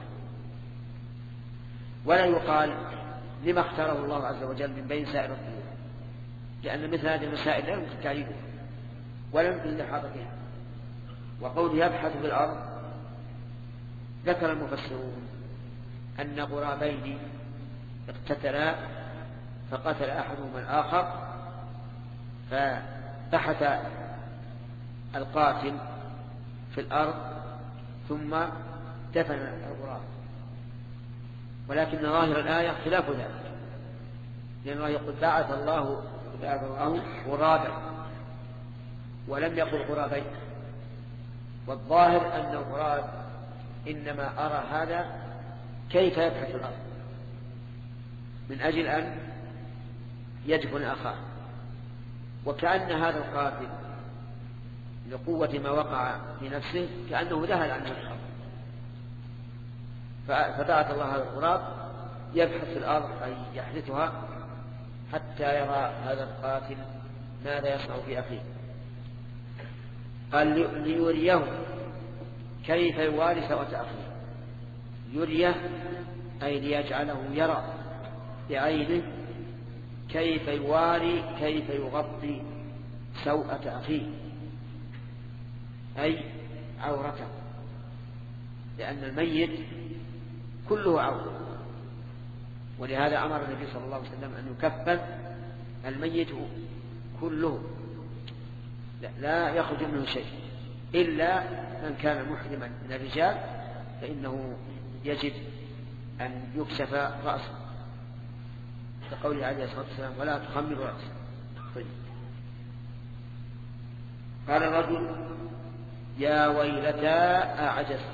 ولا يقال لما اختاره الله عز وجل من بين سائر الطيور، لأن مثل هذه المسائل لا يمكن تعريفها ولا يمكن الإحاطة بها. وقوله يبحث في الأرض ذكر المفسرون أن غرابين اقتتلا فقتل أحدهما الآخر فبحث القاتل في الأرض ثم دفن الغراب، ولكن ظاهر الآية خلاف ذلك، لأن الله يقول بعث الله غرابا ولم يقل غرابين، والظاهر أن الغراب إنما أرى هذا كيف يبحث الأرض من أجل أن يدفن أخاه، وكأن هذا القاتل لقوة ما وقع في نفسه كأنه ذهل عن الأرض، فبعث الله هذا الغراب يبحث في الأرض أي يحدثها حتى يرى هذا القاتل ماذا يصنع في أخيه. قال ليريه كيف يواري سوءة أخيه، يريه أي ليجعله يرى بعينه كيف يواري كيف يغطي سوءة أخيه أي عورته، لأن الميت كله عورة، ولهذا أمر النبي صلى الله عليه وسلم أن يكفن الميت كله لا يخرج منه شيء إلا من كان محرما من الرجال فإنه يجب أن يكشف رأسه كقوله عليه الصلاة والسلام ولا تخمر رأسه. طيب. قال الرجل يا ويلتى أعجزت.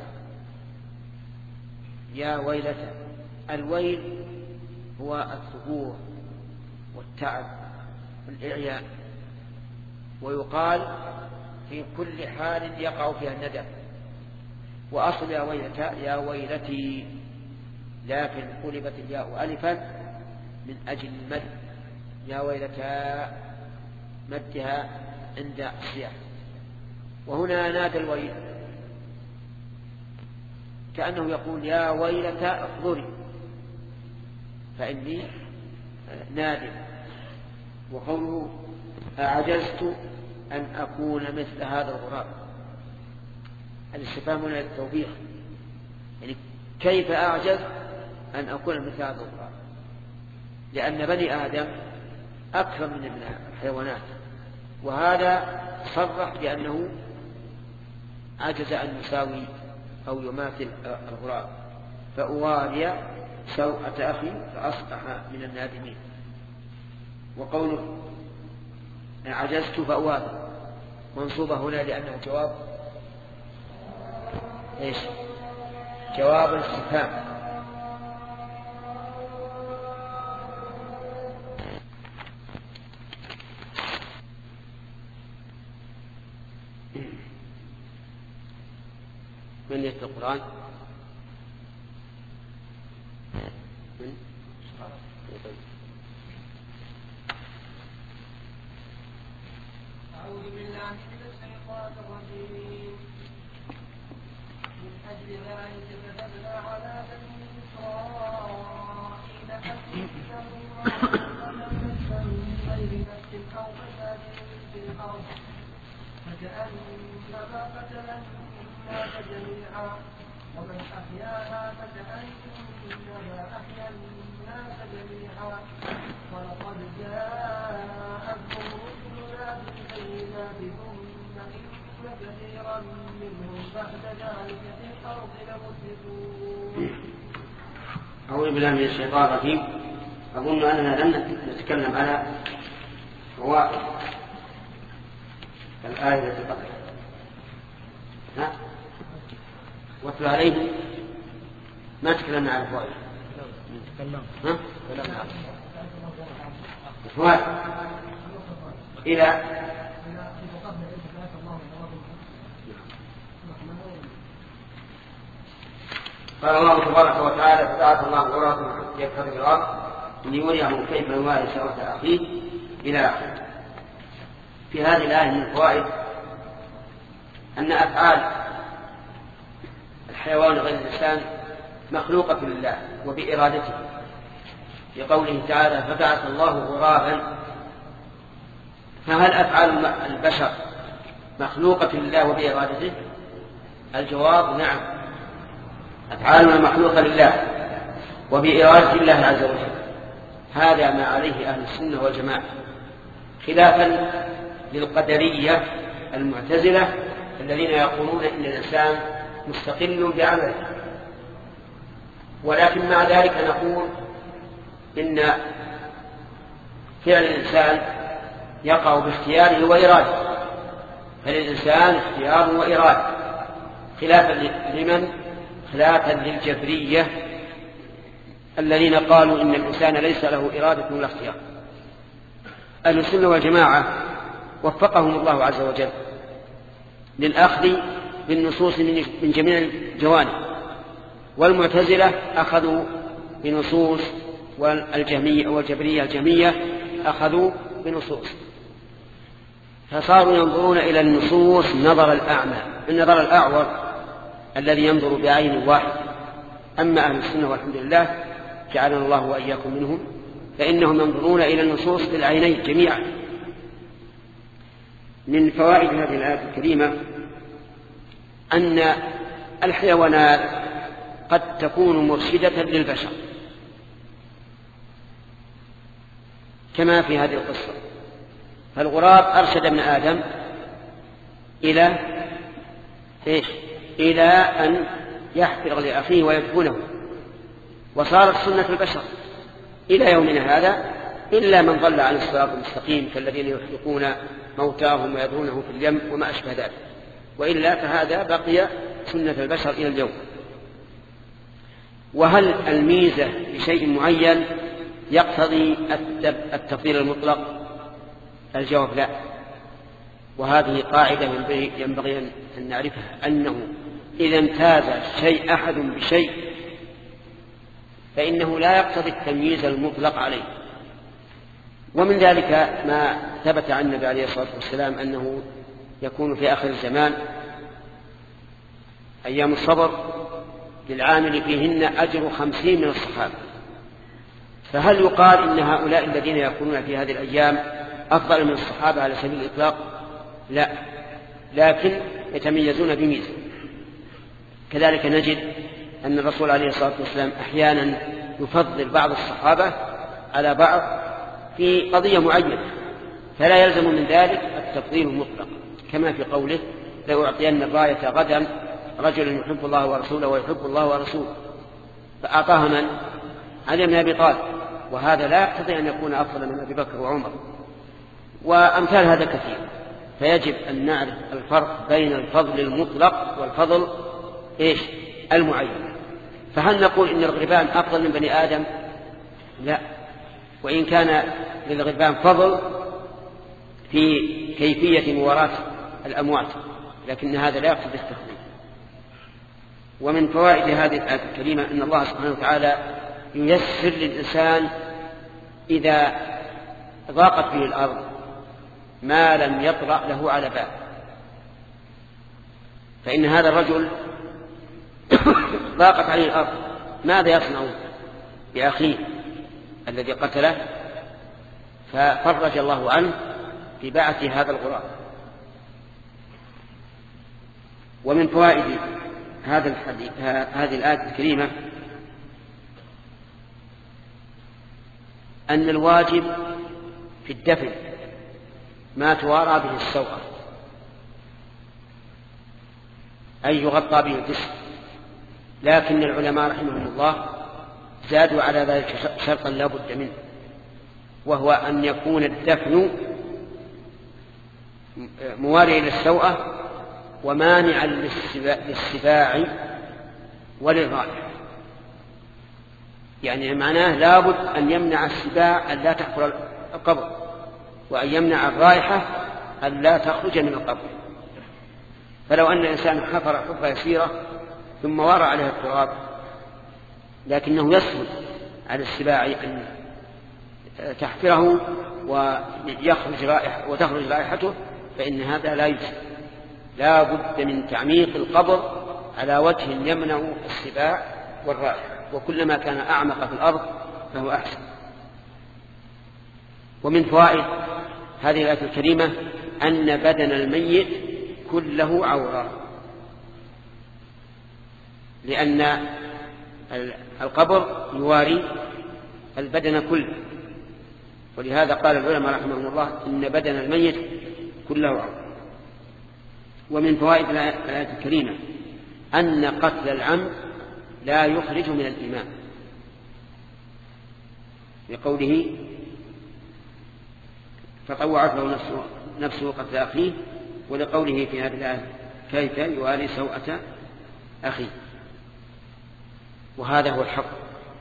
يا ويلتى، الويل هو الثبور والتعب والإعياء، ويقال في كل حال يقع فيها الندم. وأصل يا ويلتى يا ويلتي، لكن قلبت الياء ألفا من أجل المد. يا ويلتى مدها عند الصياح. وهنا نادى الويل كأنه يقول يا ويلتى احضري فإني نادم. وقوله أعجزت أن أكون مثل هذا الغراب، الاستفهام هنا للتوبيخ، يعني كيف أعجز أن أكون مثل هذا الغراب، لأن بني آدم أكثر من الحيوانات، وهذا صرح بأنه عجز أن يساوي أو يماثل الغراب. فأواري سوءة أخي فأصبح من النادمين. وقوله عجزت فأواري منصوبة هنا لأنه جواب إيش؟ جواب الاستفهام. من يتلو القرآن؟ من؟ أعوذ بالله من الشيطان الرجيم. من أجل ذلك كتبنا على بني إسرائيل أنه من غير نفس أو فساد في الأرض فكأنما قتل الناس جميعا ومن أحياها فكأنما أحيا الناس جميعا ولقد جاءتهم رسلنا بالبينات ثم إن كثيرا منهم بعد ذلك في الأرض لمسرفون. أعوذ بالله من الشيطان الرجيم. أظن أننا لم نتكلم على فوائد الآية التي قبلها. ها؟ واتل عليهم ما تكلمنا عن الفوائد. ها؟ الفوائد إلى قال الله تبارك وتعالى فبعث الله غرابا يبحث في الأرض ليريه كيف يواري سوءة أخيه إلى آخره. في هذه الآية من الفوائد أن أفعال الحيوان غير الإنسان مخلوقة لله وبإرادته، لقوله تعالى فبعث الله غرابا. فهل أفعال البشر مخلوقة لله وبإرادته؟ الجواب نعم، أفعالنا مخلوقة لله وبإرادة الله عز وجل. هذا ما عليه أهل السنة والجماعة، خلافا للقدرية المعتزلة الذين يقولون إن الإنسان مستقل بعمله. ولكن مع ذلك نقول إن فعل الإنسان يقع باختياره وإرادته، فللإنسان اختيار وإرادة، خلافا لمن؟ خلافا للجبرية الذين قالوا إن الإنسان ليس له إرادة ولا اختيار. أهل السنة والجماعة وفقهم الله عز وجل للأخذ بالنصوص من جميع الجوانب، والمعتزلة أخذوا بنصوص، والجهمية والجبرية الجهمية أخذوا بنصوص، فصاروا ينظرون إلى النصوص نظر الأعمى، النظر الأعور الذي ينظر بعين واحد. أما أهل السنة والحمد لله جعلنا الله وإياكم منهم، فإنهم ينظرون إلى النصوص بالعينين جميعا. من فوائد هذه الآية الكريمة أن الحيوانات قد تكون مرشدة للبشر كما في هذه القصة. فالغراب أرشد ابن آدم إلى إيش؟ إلى أن يحفر لأخيه ويدفنه، وصارت سنة البشر إلى يومنا هذا إلا من ضل عن الصراط المستقيم كالذين يحرقون موتاهم ويذرونه في اليم وما أشبه ذلك، وإلا فهذا بقي سنة البشر إلى اليوم. وهل الميزة بشيء معين يقتضي التفضيل المطلق؟ الجواب لا. وهذه قاعدة ينبغي أن نعرفها، أنه إذا امتاز شيء أحد بشيء فإنه لا يقتضي التمييز المطلق عليه. ومن ذلك ما ثبت عن النبي عليه الصلاة والسلام أنه يكون في آخر الزمان أيام الصبر للعامل فيهن أجر خمسين من الصحابة. فهل يقال إن هؤلاء الذين يكونون في هذه الأيام أفضل من الصحابة على سبيل الإطلاق؟ لا، لكن يتميزون بميزة. كذلك نجد أن الرسول عليه الصلاة والسلام أحيانا يفضل بعض الصحابة على بعض في قضية معينة، فلا يلزم من ذلك التفضيل المطلق، كما في قوله لأعطين الراية غدا رجل يحب الله ورسوله ويحب الله ورسوله، فأعطاها من؟ علي بن أبي طالب، وهذا لا يقتضي أن يكون أفضل من أبي بكر وعمر، وأمثال هذا كثير. فيجب أن نعرف الفرق بين الفضل المطلق والفضل إيش؟ المعين. فهل نقول إن الغربان أفضل من بني آدم؟ لا، وإن كان للغربان فضل في كيفية مواراة الأموات، لكن هذا لا يقتضي التفضيل. ومن فوائد هذه الآية الكريمة أن الله سبحانه وتعالى ييسر للإنسان إذا ضاقت به الأرض ما لم يطرأ له على بال. فإن هذا الرجل ضاقت عليه الأرض، ماذا يصنع بأخيه الذي قتله؟ ففرج الله عنه ببعث هذا الغراب. ومن فوائد هذا الحديث هذه الآية الكريمة أن الواجب في الدفن ما توارى به السوء، أي يغطى به الجسم، لكن العلماء رحمهم الله زادوا على ذلك شرطا لا بد منه، وهو أن يكون الدفن مواريا للسوءة ومانعا للسباع وللرائحة. يعني معناه لابد أن يمنع السباع أن لا تحفر القبر، وأن يمنع الرائحة أن لا تخرج من القبر. فلو أن الإنسان حفر حفرة يسيرة ثم وارى عليها التراب لكنه يسهل على السباع أن تحفره ويخرج رائحة وتخرج رائحته، فإن هذا لا يجوز. لا بد من تعميق القبر على وجه يمنع السباع والرائحة، وكلما كان أعمق في الأرض فهو أحسن. ومن فوائد هذه الآية الكريمة أن بدن الميت كله عورة، لأن القبر يواري البدن كله، ولهذا قال العلماء رحمهم الله إن بدن الميت كله عورة. ومن فوائد الآية الكريمة أن قتل العمد لا يخرج من الإيمان، لقوله فطوعت له نفسه, نفسه قتل أخيه، ولقوله في هذه الآية كيف يواري سوءة أخيه. وهذا هو الحق،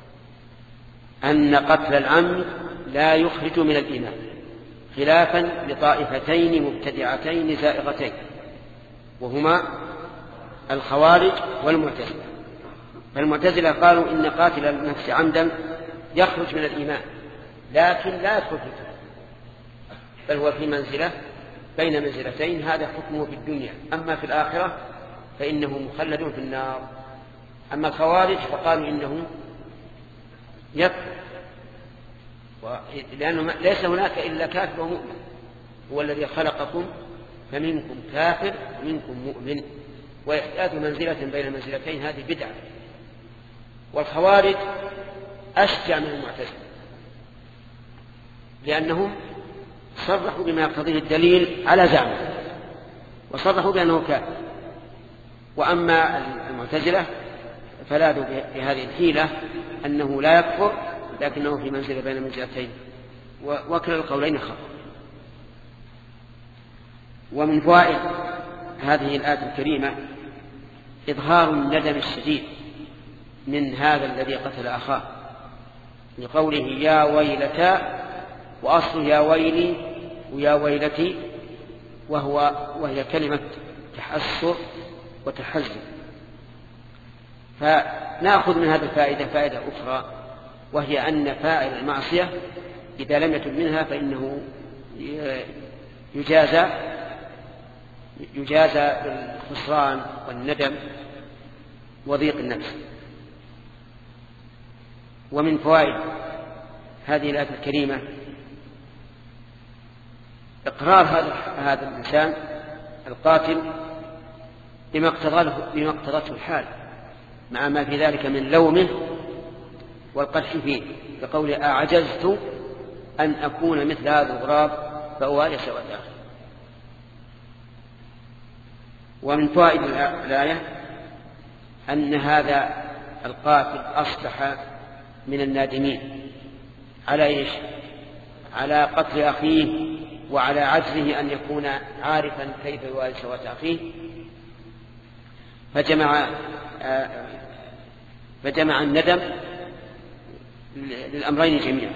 أن قتل العمد لا يخرج من الإيمان، خلافا لطائفتين مبتدعتين زائغتين، وهما الخوارج والمعتزلة. فالمعتزلة قالوا إن قاتل النفس عمدا يخرج من الإيمان لكن لا يدخل في الكفر، بل هو في منزلة بين منزلتين، هذا حكمه في الدنيا، أما في الآخرة فإنه مخلد في النار. أما الخوارج فقالوا إنه يكفر، لأنه ليس هناك إلا كافر ومؤمن، هو الذي خلقكم فمنكم كافر ومنكم مؤمن، وإحداث منزلة بين منزلتين هذه بدعة. والخوارج أشجع من المعتزلة، لأنهم صرحوا بما يقتضيه الدليل على زعمه، وصرحوا بأنه كافر. وأما المعتزلة فلاذوا بهذه الحيلة أنه لا يكفر لكنه في منزلة بين منزلتين. وكلا القولين خطأ. ومن فوائد هذه الآية الكريمة إظهار الندم الشديد من هذا الذي قتل أخاه، لقوله يا ويلتا، وأصل يا ويلي ويا ويلتي، وهو وهي كلمة تحسر وتحزن. فنأخذ من هذه الفائدة فائدة أخرى، وهي أن فاعل المعصية إذا لم يتب منها فإنه يجازى يجازى بالخسران والندم وضيق النفس. ومن فوائد هذه الآية الكريمة إقرار هذا هذا الإنسان القاتل بما اقتضته الحال، مع ما في ذلك من لومه والقدح فيه، بقوله أعجزت أن أكون مثل هذا الغراب فأواري سوء أخي. ومن فوائد الآية أن هذا القاتل أصبح من النادمين على إيش؟ على قتل أخيه وعلى عجزه أن يكون عارفا كيف يواري سوء أخيه، فجمع فجمع الندم للأمرين جميعا.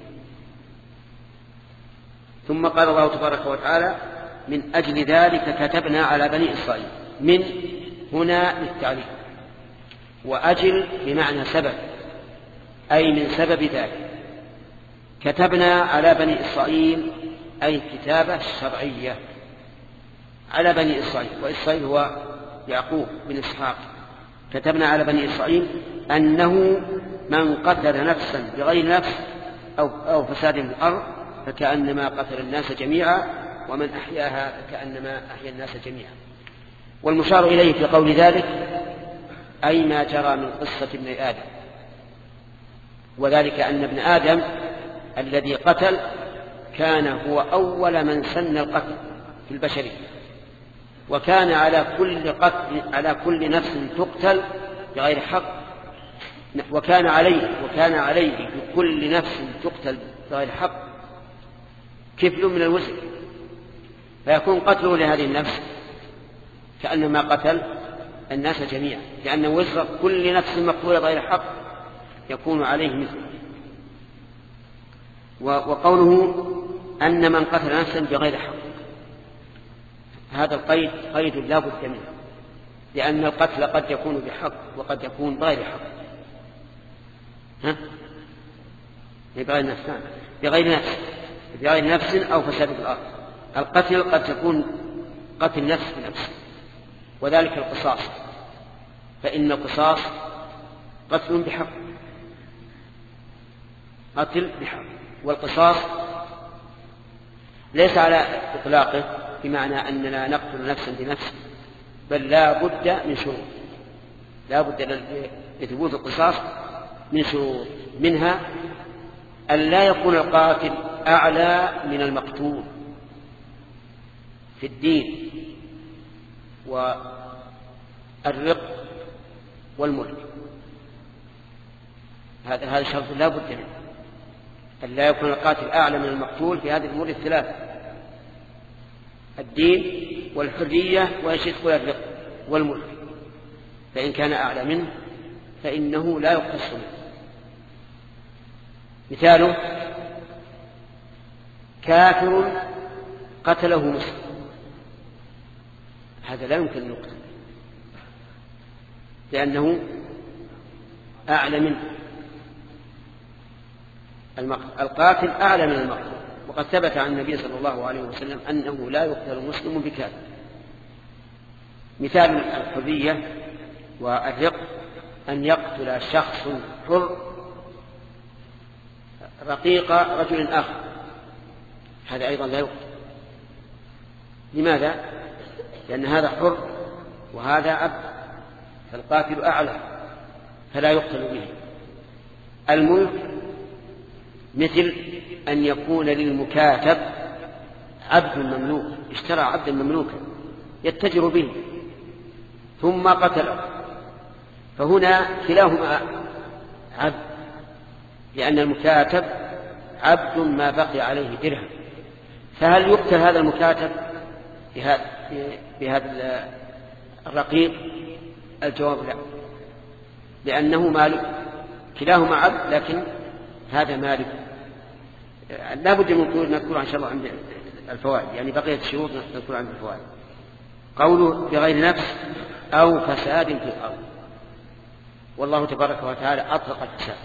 ثم قال الله تبارك وتعالى من أجل ذلك كتبنا على بني إسرائيل، من هنا للتعليم، وأجل بمعنى سبب، أي من سبب ذلك كتبنا على بني إسرائيل، أي الكتابة الشرعية على بني إسرائيل، وإسرائيل هو يعقوب بن إسحاق. كتبنا على بني إسرائيل أنه من قتل نفسا بغير نفس أو, أو فساد في الأرض فكأنما قتل الناس جميعا، ومن أحياها فكأنما أحيا الناس جميعا. والمشار إليه في قول ذلك أي ما جرى من قصة ابن آدم، وذلك أن ابن آدم الذي قتل كان هو أول من سن القتل في البشرية، وكان على كل قتل على كل نفس تقتل بغير حق، وكان عليه وكان عليه بكل نفس تقتل بغير حق كفل من الوزر، فيكون قتله لهذه النفس كأنما قتل الناس جميعا، لأن وزر كل نفس مقتولة بغير حق يكون عليه مثله. وقوله أن من قتل نفسا بغير حق، هذا القيد قيد لا بد منه، لأن القتل قد يكون بحق وقد يكون بغير حق. ها؟ بغير نفس بغير نفس بغير نفس أو فساد في الأرض. القتل قد يكون قتل نفس بنفس، وذلك القصاص، فإن القصاص قتل بحق، قتل بحق. والقصاص ليس على إطلاقه بمعنى أننا نقتل نفسا بنفس، بل لا بد من شروط، لا بد لثبوت القصاص من شروط، منها أن لا يكون القاتل أعلى من المقتول في الدين والرق والملك. هذا هذا شرط لا بد منه، أن لا يكون القاتل أعلى من المقتول في هذه الأمور الثلاثة: الدين والحرية وإيش يدخل الرق والملك. فإن كان أعلى منه فإنه لا يقتص منه. مثاله كافر قتله مسلم، هذا لا يمكن أن يقتل لأنه أعلى منه. القاتل أعلى من المقتول، وقد ثبت عن النبي صلى الله عليه وسلم أنه لا يقتل مسلم بكافر. مثال الحرية والرق أن يقتل شخص حر رقيق رجل آخر، هذا أيضا لا يقتل. لماذا؟ لأن هذا حر وهذا عبد، فالقاتل أعلى فلا يقتل به. الملك مثل أن يكون للمكاتب عبد مملوك، اشترى عبدا مملوكا يتجر به ثم قتله، فهنا كلاهما عبد، لأن المكاتب عبد ما بقي عليه درهم. فهل يقتل هذا المكاتب بهذا الرقيق؟ الجواب لا، لأنه مالك، كلاهما عبد لكن هذا مالك. لا بد من نذكر إن شاء الله عند الفوائد، يعني بقية الشروط نذكر عند الفوائد. قوله بغير نفس أو فساد في الأرض، والله تبارك وتعالى أطلق الفساد،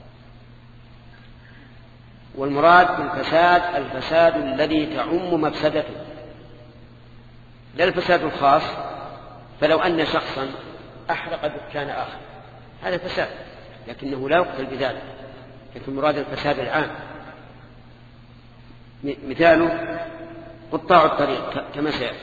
والمراد بالفساد الفساد الذي تعم مفسدته، لا الفساد الخاص. فلو أن شخصا أحرق دكان آخر هذا فساد، لكنه لا يقتل بذلك، لكن مراد الفساد العام. مثاله قطاع الطريق كما سيأتي.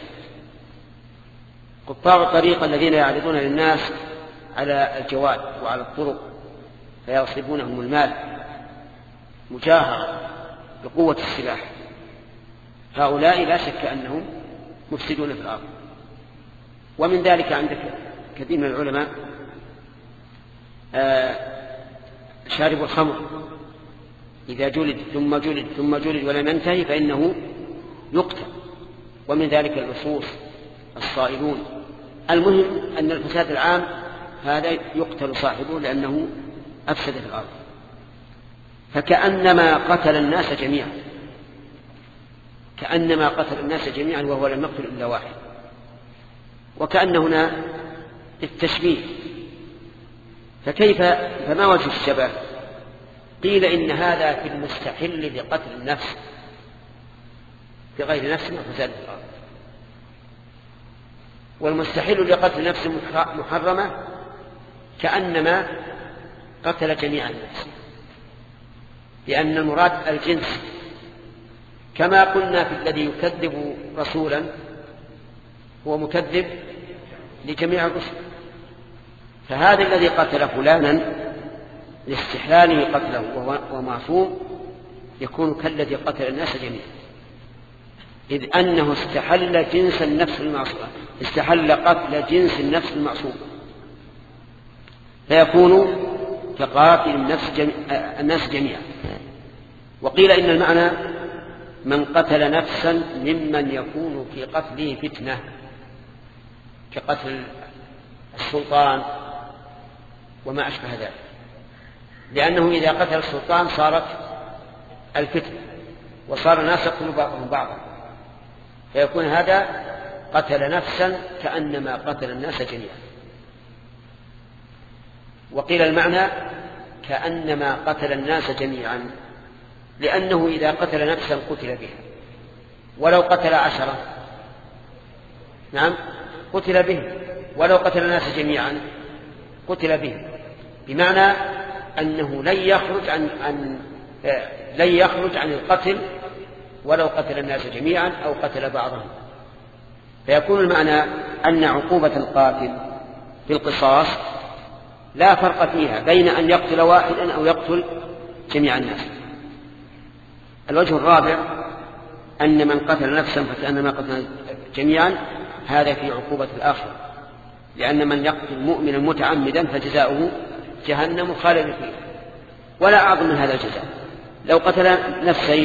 قطاع الطريق الذين يعرضون للناس على الجواد وعلى الطرق فيغصبونهم المال مجاهرة بقوة السلاح، هؤلاء لا شك أنهم مفسدون في الأرض. ومن ذلك عندك كثير من العلماء آه شارب الخمر إذا جلد ثم جلد ثم جلد ولم ينتهي فإنه يقتل، ومن ذلك اللصوص الصائلون. المهم أن الفساد العام هذا يقتل صاحبه لأنه أفسد في الأرض، فكأنما قتل الناس جميعا، كأنما قتل الناس جميعا وهو لم يقتل إلا واحد. وكأن هنا التشبيه، فكيف فما وجه الشبه؟ قيل إن هذا في المستحل لقتل النفس بغير نفس وفساد في الأرض، والمستحيل لقتل نفس محرمة كأنما قتل جميع الناس، لأن المراد الجنس، كما قلنا في الذي يكذب رسولا هو مكذب لجميع الرسل. فهذا الذي قتل فلانا لاستحلاله قتله وهو معصوم يكون كالذي قتل الناس جميعا، إذ أنه استحل جنس النفس المعصومة، استحل قتل جنس النفس المعصومة، فيكون كقاتل النفس جميع الناس جميعا. وقيل إن المعنى من قتل نفسا ممن يكون في قتله فتنة، كقتل السلطان وما أشبه ذلك، لأنه إذا قتل السلطان صارت الفتنة وصار الناس يقتلون بعضهم بعضا، فيكون هذا قتل نفسا كأنما قتل الناس جميعا. وقيل المعنى كأنما قتل الناس جميعا، لأنه إذا قتل نفسا قتل بها، ولو قتل عشرة نعم قتل به، ولو قتل الناس جميعا قتل به، بمعنى أنه لن يخرج عن, عن لن يخرج عن القتل ولو قتل الناس جميعا أو قتل بعضهم. فيكون المعنى أن عقوبة القاتل في القصاص لا فرق فيها بين أن يقتل واحدا أو يقتل جميع الناس. الوجه الرابع أن من قتل نفسا فكأنما قتل جميعا، هذا في عقوبة الآخرة، لأن من يقتل مؤمنا متعمدا فجزاؤه جهنم خالدا فيها، ولا أعظم من هذا الجزاء. لو قتل نفسين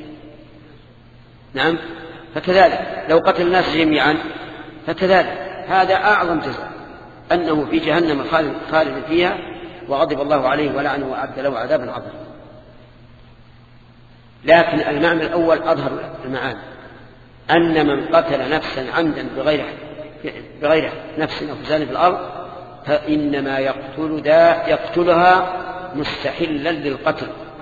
نعم فكذلك، لو قتل الناس جميعا فكذلك، هذا أعظم جزاء، أنه في جهنم خالدا فيها وغضب الله عليه ولعنه وأعد له عذابا عظيما. لكن المعنى الأول أظهر المعاني، أن من قتل نفسا عمدا بغير بغير نفس أو فساد في الأرض فإنما يقتل دا يقتلها مستحلا للقتل،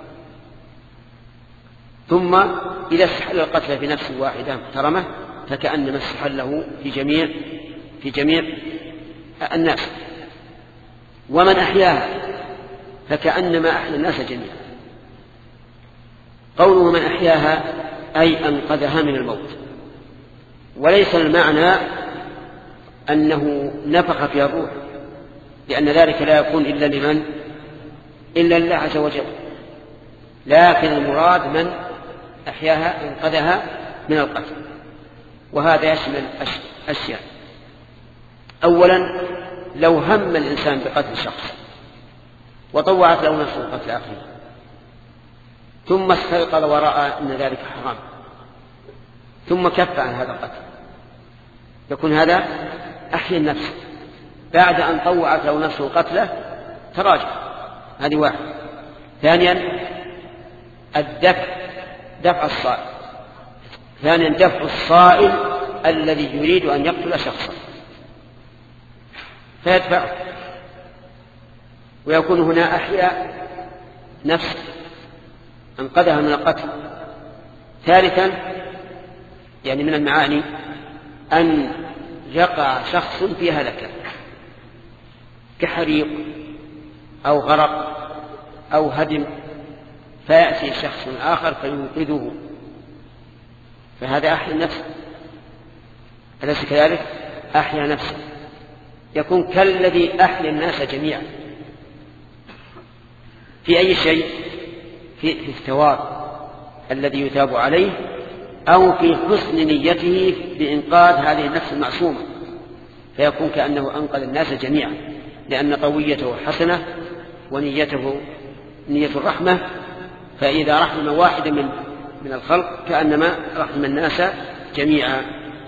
ثم إذا استحل القتل في نفس واحدة محترمة فكأنما استحله في جميع في جميع الناس. ومن أحياها فكأنما أحيا الناس جميعا. قوله من أحياها أي أنقذها من الموت، وليس المعنى أنه نفخ فيها الروح، لأن ذلك لا يكون إلا لمن إلا لله عز وجل، لكن المراد من أحياها أنقذها من القتل. وهذا يشمل أشياء. أولا لو هم الإنسان بقتل شخص وطوعت له نفسه قتل أخيه ثم استيقظ ورأى أن ذلك حرام ثم كف عن هذا القتل، يكون هذا أحيا النفس بعد أن طوعت له نفسه قتله تراجع. هذه واحد. ثانيا الدفع دفع الصائل ثانيا دفع الصائل الذي يريد أن يقتل شخصا فيدفعه ويكون هنا أحيا نفسه أنقذها من القتل. ثالثا يعني من المعاني أن يقع شخص في هلكة كحريق أو غرق أو هدم فيأتي شخص آخر فينقذه، فهذا أحيا النفس. أليس كذلك؟ أحيا نفسه، يكون كالذي أحيا الناس جميعا في أي شيء، في الثواب الذي يثاب عليه أو في حسن نيته بإنقاذ هذه النفس المعصومة، فيكون كأنه أنقذ الناس جميعا، لأن طويته حسنة ونيته نية الرحمة، فإذا رحم واحدا من من الخلق كأنما رحم الناس جميعا.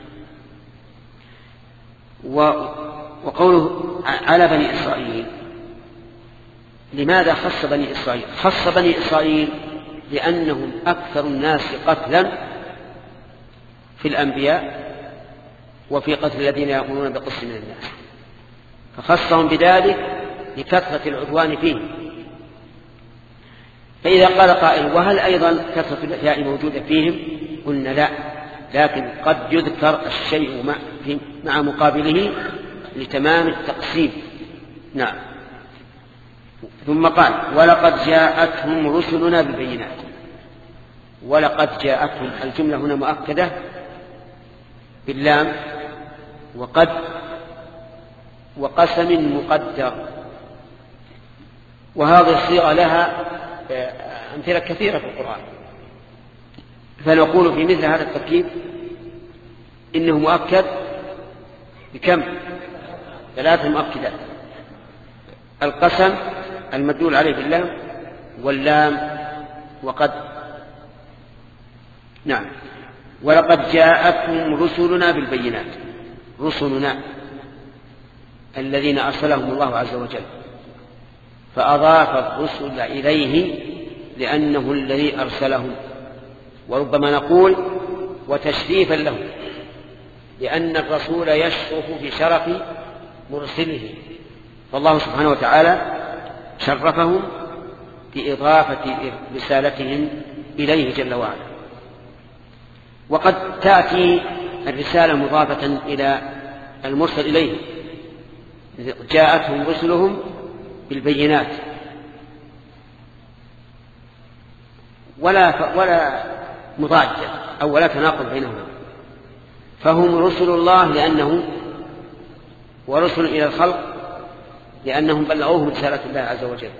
وقوله على بني إسرائيل، لماذا خص بني إسرائيل؟ خص بني إسرائيل لأنهم أكثر الناس قتلا في الأنبياء وفي قتل الذين يأمرون بالقسط من الناس، فخصهم بذلك لكثرة العدوان فيهم. فإذا قال قائل وهل أيضا كثرة الأحياء موجودة فيهم؟ قلنا لا، لكن قد يذكر الشيء مع, مع مقابله لتمام التقسيم. نعم. ثم قال ولقد جاءتهم رسلنا بالبينات. ولقد جاءتهم، الجملة هنا مؤكدة باللام وقد وقسم مقدر، وهذه الصيغة لها أمثلة كثيرة في القرآن، فنقول في مثل هذا التركيب إنه مؤكد بكم؟ ثلاث مؤكدات: القسم المدلول عليه باللام واللام وقد. نعم. ولقد جاءتهم رسلنا بالبينات، رسلنا الذين أرسلهم الله عز وجل، فأضاف الرسل إليه لأنه الذي أرسلهم، وربما نقول وتشريفا له، لأن الرسول يشرف بشرف مرسله، فالله سبحانه وتعالى شرفهم بإضافة رسالتهم إليه جل وعلا. وقد تأتي الرسالة مضافة إلى المرسل إليه، جاءتهم رسلهم بالبينات، ولا ولا مضاجة أو ولا تناقض بينهما، فهم رسل الله لأنه ورسل إلى الخلق لأنهم بلغوهم رسالة الله عز وجل.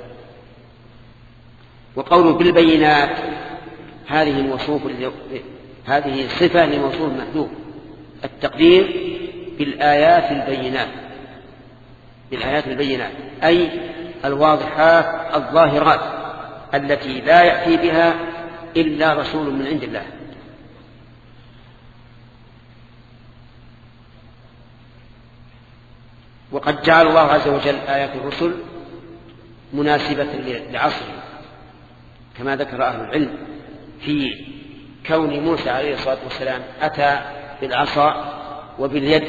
وقوله بالبينات هذه موصوف هذه صفة لموصوف محذوف، التقدير بالآيات البينات، بالآيات البينات أي الواضحات الظاهرات التي لا يأتي بها إلا رسول من عند الله. وقد جعل الله عز وجل آيات الرسل مناسبة لعصره، كما ذكر أهل العلم في كون موسى عليه الصلاة والسلام أتى بالعصا وباليد،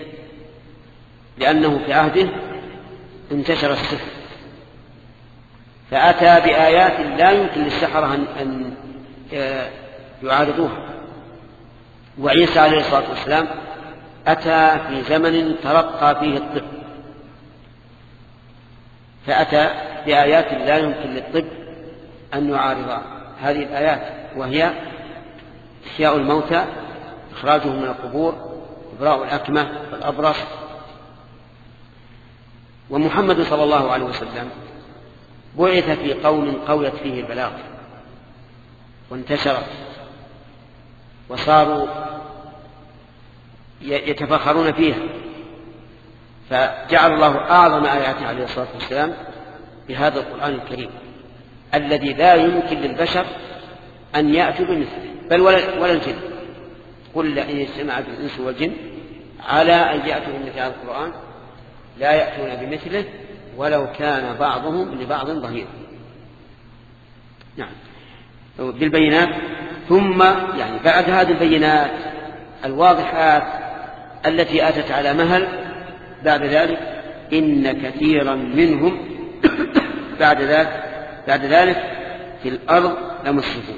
لأنه في عهده انتشر السحر، فأتى بآيات لا يمكن للسحرة أن يعارضوها. وعيسى عليه الصلاة والسلام أتى في زمن ترقى فيه الطب، فأتى بآيات لا يمكن للطب أن يعارض هذه الآيات، وهي إحياء الموتى، إخراجهم من القبور، إبراء الأكمة والأبرص. ومحمد صلى الله عليه وسلم بعث في قوم قويت فيه البلاغ وانتشرت، وصاروا يتفخرون فيها، فجعل الله أعظم آياته عليه الصلاة والسلام بهذا القرآن الكريم الذي لا يمكن للبشر أن يأتوا بمثله، بل ولا الجن. قل إن اجتمعت الإنس والجن على أن يأتوا بمثل هذا القرآن لا يأتون بمثله ولو كان بعضهم لبعض ظهيرا. نعم، بالبينات. ثم يعني بعد هذه البينات الواضحات التي أتت على مهل، بعد ذلك إن كثيرا منهم بعد ذلك بعد ذلك في الأرض لمسرفون.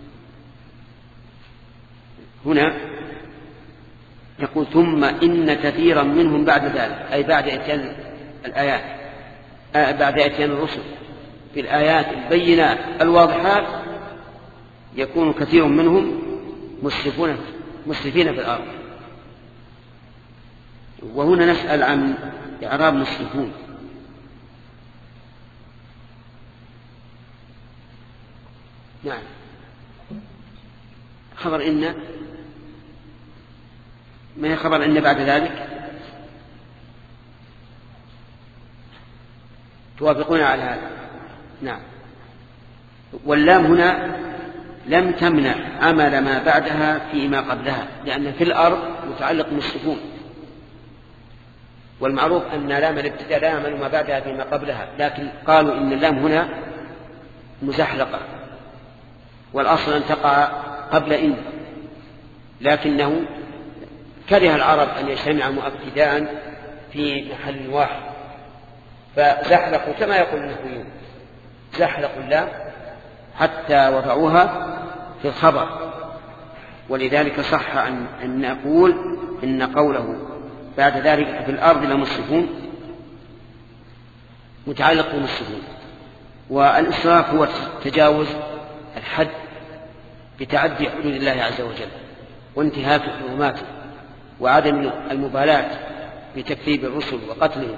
هنا يقول ثم إن كثيرا منهم بعد ذلك، أي بعد إتيان الآيات، آه بعد إتيان الرسل في الآيات البينات الواضحات، يكون كثير منهم مسرفون مسرفين في الأرض. وهنا نسأل عن إعراب مسرفون. نعم، خبر إن، ما هي خبر إن بعد ذلك؟ توافقون على هذا؟ نعم. واللام هنا لم تمنع عمل ما بعدها فيما قبلها، لأن في الأرض متعلق مسرفون، والمعروف أن لام الابتداء لا يعمل ما بعدها فيما قبلها، لكن قالوا إن اللام هنا مزحلقة، والأصل أن تقع قبل إن، لكنه كره العرب أن يجتمع مؤكدان في محل واحد، فزحلقوا كما يقول النحويون، زحلقوا اللام حتى وضعوها في الخبر. ولذلك صح أن نقول إن قوله بعد ذلك في الأرض لمسرفون متعلق بمسرفون. والإسراف هو تجاوز الحد بتعدي حدود الله عز وجل وانتهاك حرماته وعدم المبالاة بتكذيب الرسل وقتلهم.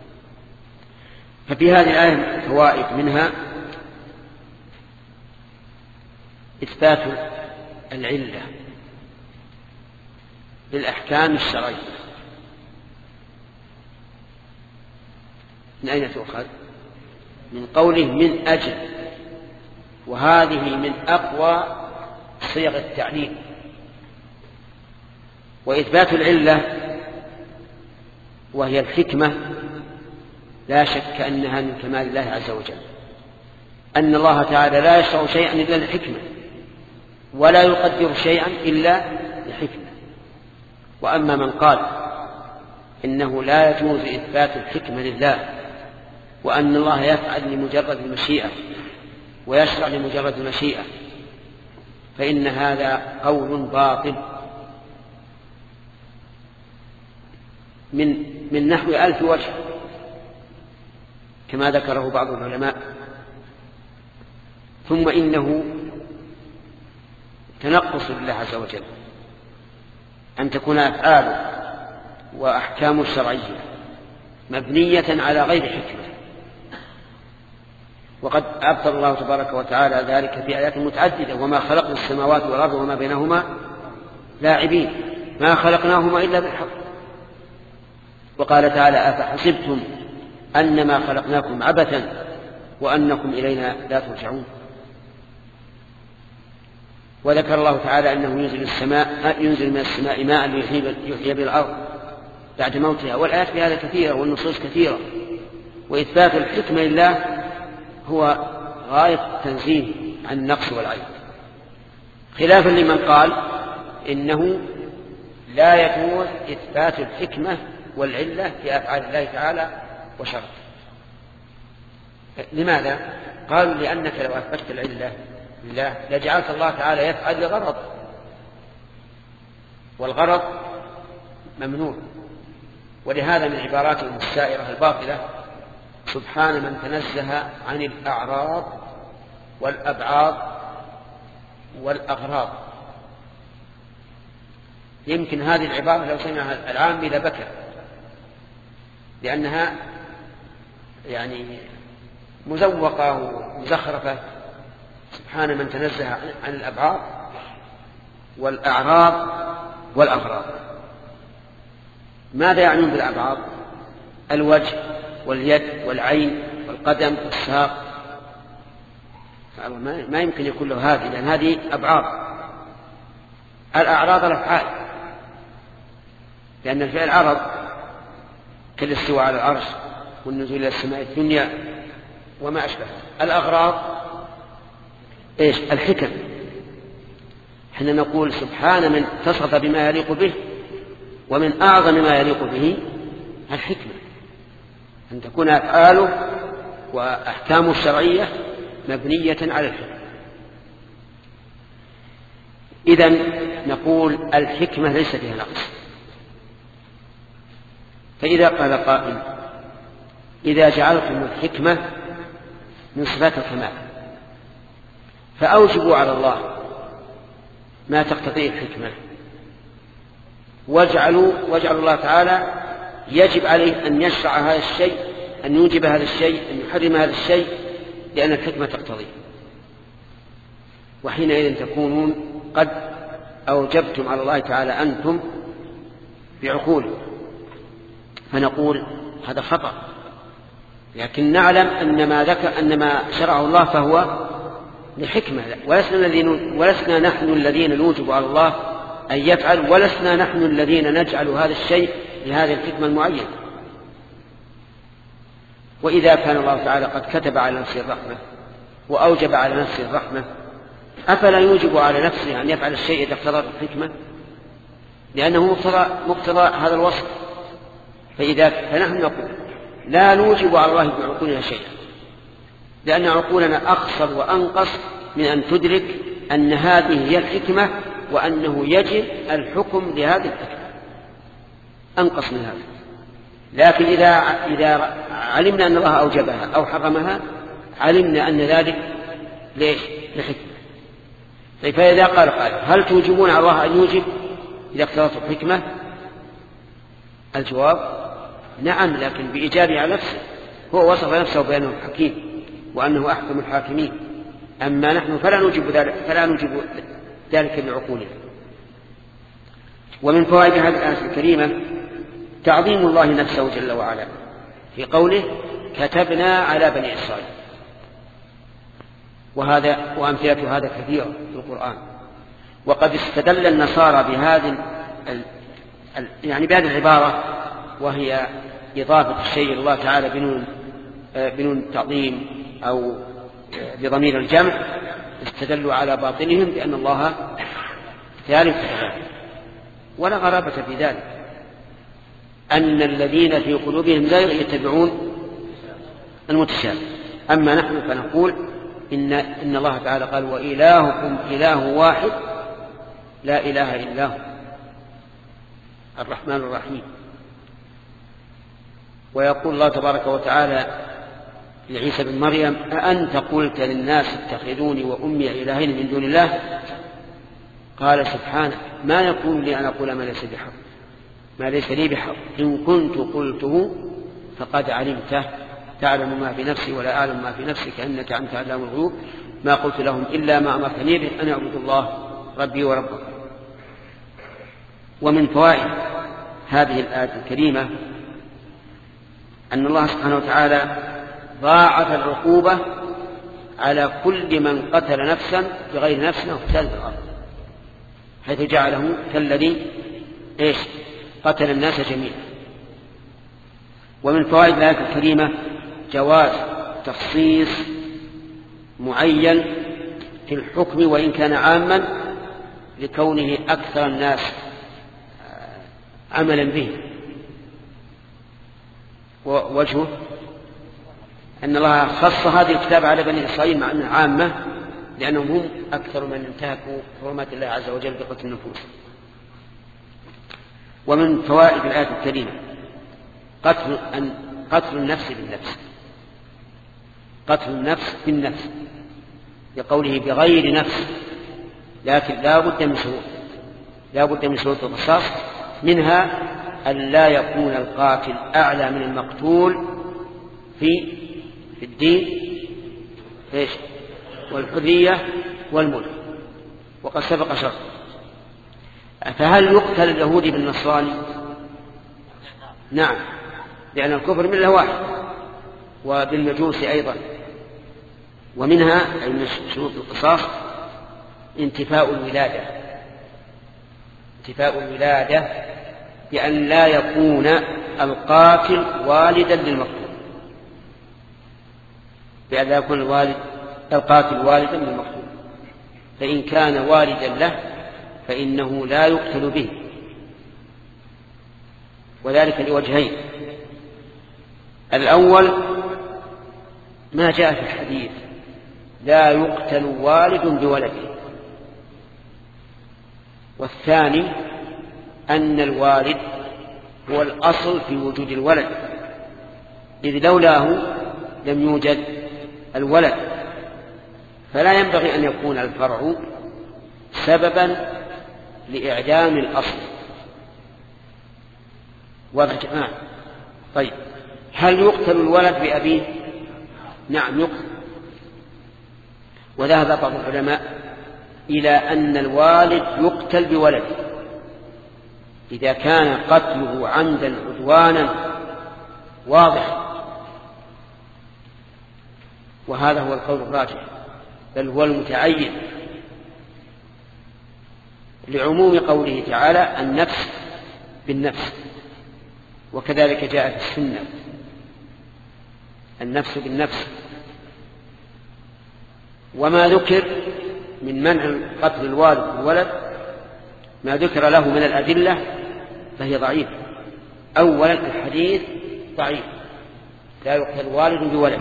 ففي هذه الآية فوائد، منها إثبات العلة للأحكام الشرعية. من أين تؤخذ؟ من قوله من أجل، وهذه من أقوى صيغ التعليل. وإثبات العلة وهي الحكمة لا شك أنها من كمال الله عز وجل، أن الله تعالى لا يشرع شيئا إلا لحكمة، ولا يقدر شيئا إلا لحكمة. وأما من قال إنه لا يجوز إثبات الحكمة لله، وأن الله يفعل لمجرد المشيئة ويشرع لمجرد المشيئة، فإن هذا قول باطل من من نحو ألف وجه، كما ذكره بعض العلماء. ثم إنه تنقص لله عز وجل أن تكون أفعاله وأحكامه الشرعية مبنية على غير حكمة، وقد أبطل الله تبارك وتعالى ذلك في آيات متعددة: وما خلقنا السماوات والأرض وما بينهما لاعبين ما خلقناهما إلا بالحق. وقال تعالى: أفحسبتم أنما خلقناكم عبثا وأنكم إلينا لا ترجعون. وذكر الله تعالى أنه ينزل, السماء ينزل من السماء ماء ليحيي به الأرض بعد موتها، والآيات في هذا كثيرة والنصوص كثيرة. وإثبات الحكمة لله هو غاية التنزيه عن النقص والعيب، خلافا لمن قال إنه لا يجوز إثبات الحكمة والعلة في أفعال الله تعالى وشرعه. لماذا؟ قالوا: لأنك لو أثبتت العلة لله لجعلت الله تعالى يفعل لغرض، والغرض ممنوع. ولهذا من عباراتهم السائرة الباطلة: سبحان من تنزه عن الأعراض والأبعاض والأغراض. يمكن هذه العبارة لو سمعها العام لبكى، لأنها يعني مزوقة ومزخرفة. سبحان من تنزه عن الأبعاض والأعراض والأغراض. ماذا يعنون بالأبعاض؟ الوجه واليد والعين والقدم والساق. ما يمكن يكون له هذه، لأن هذه أبعاض. الأعراض الأفعال، لأن الفعل عرض كالاستواء على العرش والنزول إلى السماء الدنيا وما أشبه. الأغراض إيش؟ الحكم. حين نقول سبحان من اتصف بما يليق به، ومن أعظم ما يليق به الحكمة، أن تكون أفعاله وأحكامه الشرعية مبنية على الحكمة. إذن نقول الحكمة ليس فيها نقص. فإذا قال قائل إذا جعلتم الحكمة من صفات الكمال فأوجبوا على الله ما تقتضيه الحكمة، واجعلوا واجعلوا الله تعالى يجب عليه أن يشرع هذا الشيء، أن يوجب هذا الشيء، أن يحرم هذا الشيء، لأن الحكمة تقتضيه. وحينئذ تكونون قد أوجبتم على الله تعالى أنتم بعقولكم، فنقول هذا خطأ. لكن نعلم أن ما ذكر أن ما شرعه الله فهو لحكمة، ولسنا, الذين ولسنا نحن الذين نوجب على الله أن يفعل، ولسنا نحن الذين نجعل هذا الشيء لهذه الحكمة المعينة. وإذا كان الله تعالى قد كتب على نفسه الرحمة وأوجب على نفسه الرحمة، أفلا يوجب على نفسه أن يفعل الشيء إذا اقتضت الحكمة، لأنه مقتضى, مقتضى هذا الوصف. فإذا فنحن نقول لا نوجب على الله بعقولنا شيئا، لأن عقولنا أقصر وأنقص من أن تدرك أن هذه هي الحكمة وأنه يجب الحكم لهذه الحكمة، أنقص من هذا. لكن إذا, إذا علمنا أن الله أوجبها أو حرمها علمنا أن ذلك ليش؟ لحكمة. طيب فإذا قال قال هل توجبون على الله أن يوجب إذا اقتضت الحكمة؟ الجواب نعم، لكن بإيجابه على نفسه. هو وصف نفسه بأنه حكيم وأنه أحكم الحاكمين، أما نحن فلا نوجب ذلك, فلا نوجب ذلك بعقولنا. ومن فوائد هذه الآية الكريمة تعظيم الله نفسه جل وعلا في قوله كتبنا على بني إسرائيل، وهذا وأمثلة هذا كثيرة في القرآن. وقد استدل النصارى بهذه يعني بهذه العبارة، وهي إضافة الشيء الله تعالى بنون بنون التعظيم أو بضمير الجمع، استدلوا على باطلهم بأن الله ثالث ثلاثة. ولا غرابة في ذلك أن الذين في قلوبهم زيغ يتبعون المتشابه. أما نحن فنقول إن, إن الله تعالى قال وإلهكم إله واحد لا إله إلا هو الرحمن الرحيم. ويقول الله تبارك وتعالى لعيسى بن مريم أأنت قلت للناس اتخذوني وأمي إلهين من دون الله؟ قال سبحانه ما يكون لي أن أقول ما ليس بحق ما ليس لي بحق إن كنت قلته فقد علمته تعلم ما في نفسي ولا أعلم ما في نفسك إنك أنت علام الغيوب ما قلت لهم إلا ما أمرتني به أن أعبد الله ربي وربكم. ومن فوائد هذه الآية الكريمة أن الله سبحانه وتعالى ضاعف العقوبة على كل من قتل نفسا بغير نفس أو فساد في الأرض، حيث جعله كالذي إيش قتل الناس جميعا. ومن فوائد الآية الكريمة جواز تخصيص معين في الحكم وإن كان عاما لكونه أكثر الناس عملا به. ووجهه أن الله خص هذه الكتاب على بني إسرائيل مع أنها عامة لأنهم هم أكثر من انتهكوا حرمات الله عز وجل بقتل النفوس. ومن فوائد الآية الكريمة قتل, أن قتل النفس بالنفس، قتل النفس بالنفس لقوله بغير نفس، لكن لا بد من شروط لا بد من شروط القصاص، منها أن لا يكون القاتل أعلى من المقتول في في الدين إيش والحرية والملك، وقد سبق شرط. فهل يقتل اليهودي بالنصراني؟ نعم، لأن الكفر ملة واحد، وبالمجوس أيضا ومنها أي من شروط القصاص انتفاء الولادة انتفاء الولادة بأن لا يكون القاتل والدا للمقتول بأن لا يكون الوالد القاتل والدا للمقتول فإن كان والدا له فإنه لا يقتل به وذلك لوجهين الأول ما جاء في الحديث لا يقتل والد بولده والثاني أن الوالد هو الأصل في وجود الولد إذ لولاه لم يوجد الولد فلا ينبغي أن يكون الفرع سببا لإعدام الأصل واضح يا جماعة. طيب هل يقتل الولد بأبيه؟ نعم يقتل وذهب بعض العلماء إلى أن الوالد يقتل بولده إذا كان قتله عمدا عدوانا واضح وهذا هو القول الراجح بل هو المتعين لعموم قوله تعالى النفس بالنفس وكذلك جاء في السنة النفس بالنفس وما ذكر من منع قتل الوالد بالولد ما ذكر له من الأدلة فهي ضعيفة. أولا الحديث ضعيف لا يقتل والد بولده.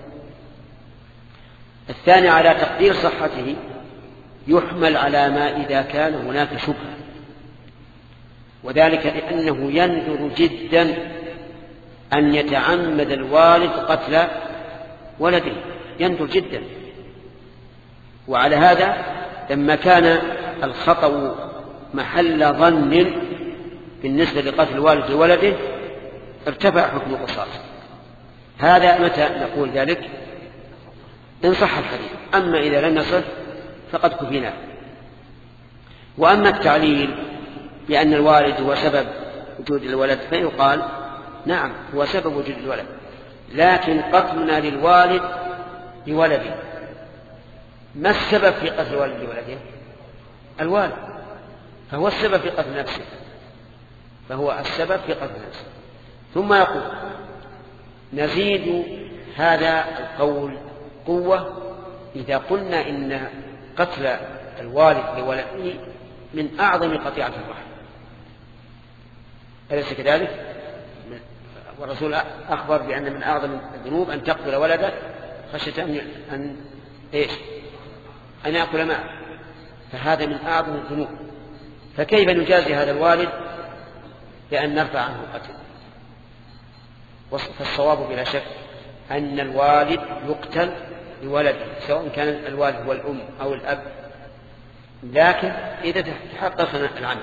الثاني على تقدير صحته يحمل على ما إذا كان هناك شبهة وذلك لأنه يندر جدا أن يتعمد الوالد قتل ولده يندر جدا وعلى هذا لما كان الخطأ محل ظن بالنسبة لقتل الوالد لولده ارتفع حكم القصاص. هذا متى نقول ذلك؟ إن صح الحديث. أما إذا لم يصح فقد كفينا. وأما التعليل بأن الوالد هو سبب وجود الولد فيقال نعم هو سبب وجود الولد لكن قتلنا للوالد لولده ما السبب في قتل الوالد لولده؟ الوالد فهو السبب في قتل نفسه فهو السبب في قتل نفسه. ثم يقول نزيد هذا القول قوة إذا قلنا إن قتل الوالد لولده من أعظم قطيعة الرحم أليس كذلك؟ والرسول أخبر بأن من أعظم الذنوب أن تقتل ولدك خشية أن, أن إيش؟ أن يأكل معه فهذا من أعظم الذنوب فكيف نجازي هذا الوالد بأن نرفع عنه القتل؟ فالصواب بلا شك أن الوالد يقتل لولده سواء كان الوالد هو الأم أو الأب لكن إذا تحقق العمد.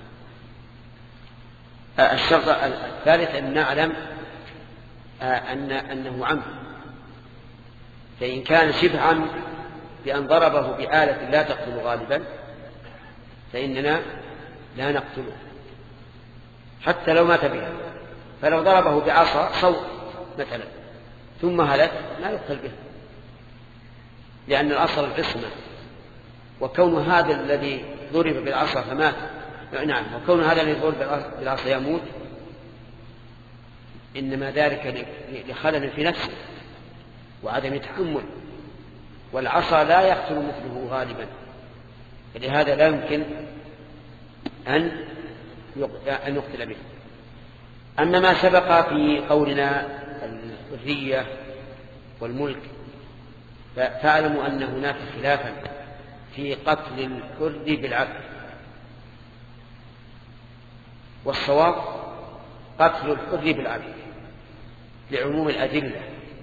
الشرط الثالث أن نعلم أن أنه عمد فإن كان شبه عمد بأن ضربه بآلة لا تقتل غالبا فإننا لا نقتله حتى لو مات بها فلو ضربه بعصا صوت مثلا ثم هلك لا يقتل به لأن الأصل العصمة وكون هذا الذي ضرب بالعصا فمات نعم وكون هذا الذي ضرب بالعصا يموت إنما ذلك لخلل في نفسه وعدم تحمل والعصا لا يقتل مثله غالبا فلهذا لا يمكن أن أن يقتل به. أما ما سبق في قولنا الحرية والملك فاعلموا أن هناك خلافا في قتل الحر بالعبد والصواب قتل الحر بالعبد لعموم الأدلة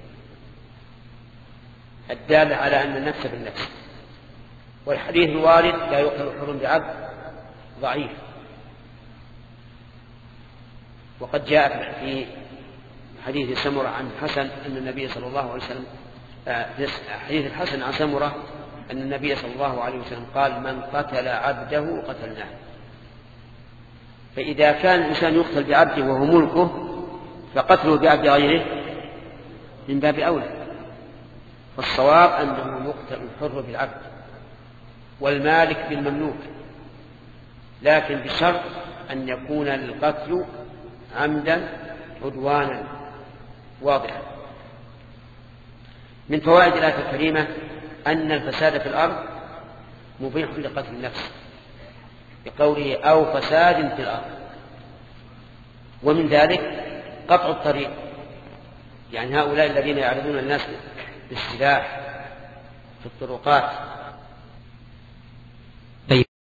الدالة على أن النفس بالنفس والحديث الوارد لا يقتل الحر بعبد ضعيف وقد جاء في حديث سمرة عن حسن أن النبي صلى الله عليه وسلم حديث الحسن عن سمرة أن النبي صلى الله عليه وسلم قال من قتل عبده قتلناه. فإذا كان الإنسان يقتل بعبده وهو ملكه فقتله بعبد غيره من باب أولى فالصواب أنه يقتل الحر بالعبد والمالك بالمملوك، لكن بشرط أن يكون القتل عمدا عدوانا واضحا. من فوائد الآية الكريمة أن الفساد في الأرض مبيح لقتل النفس بقوله أو فساد في الأرض، ومن ذلك قطع الطريق، يعني هؤلاء الذين يعرضون الناس بالسلاح في الطرقات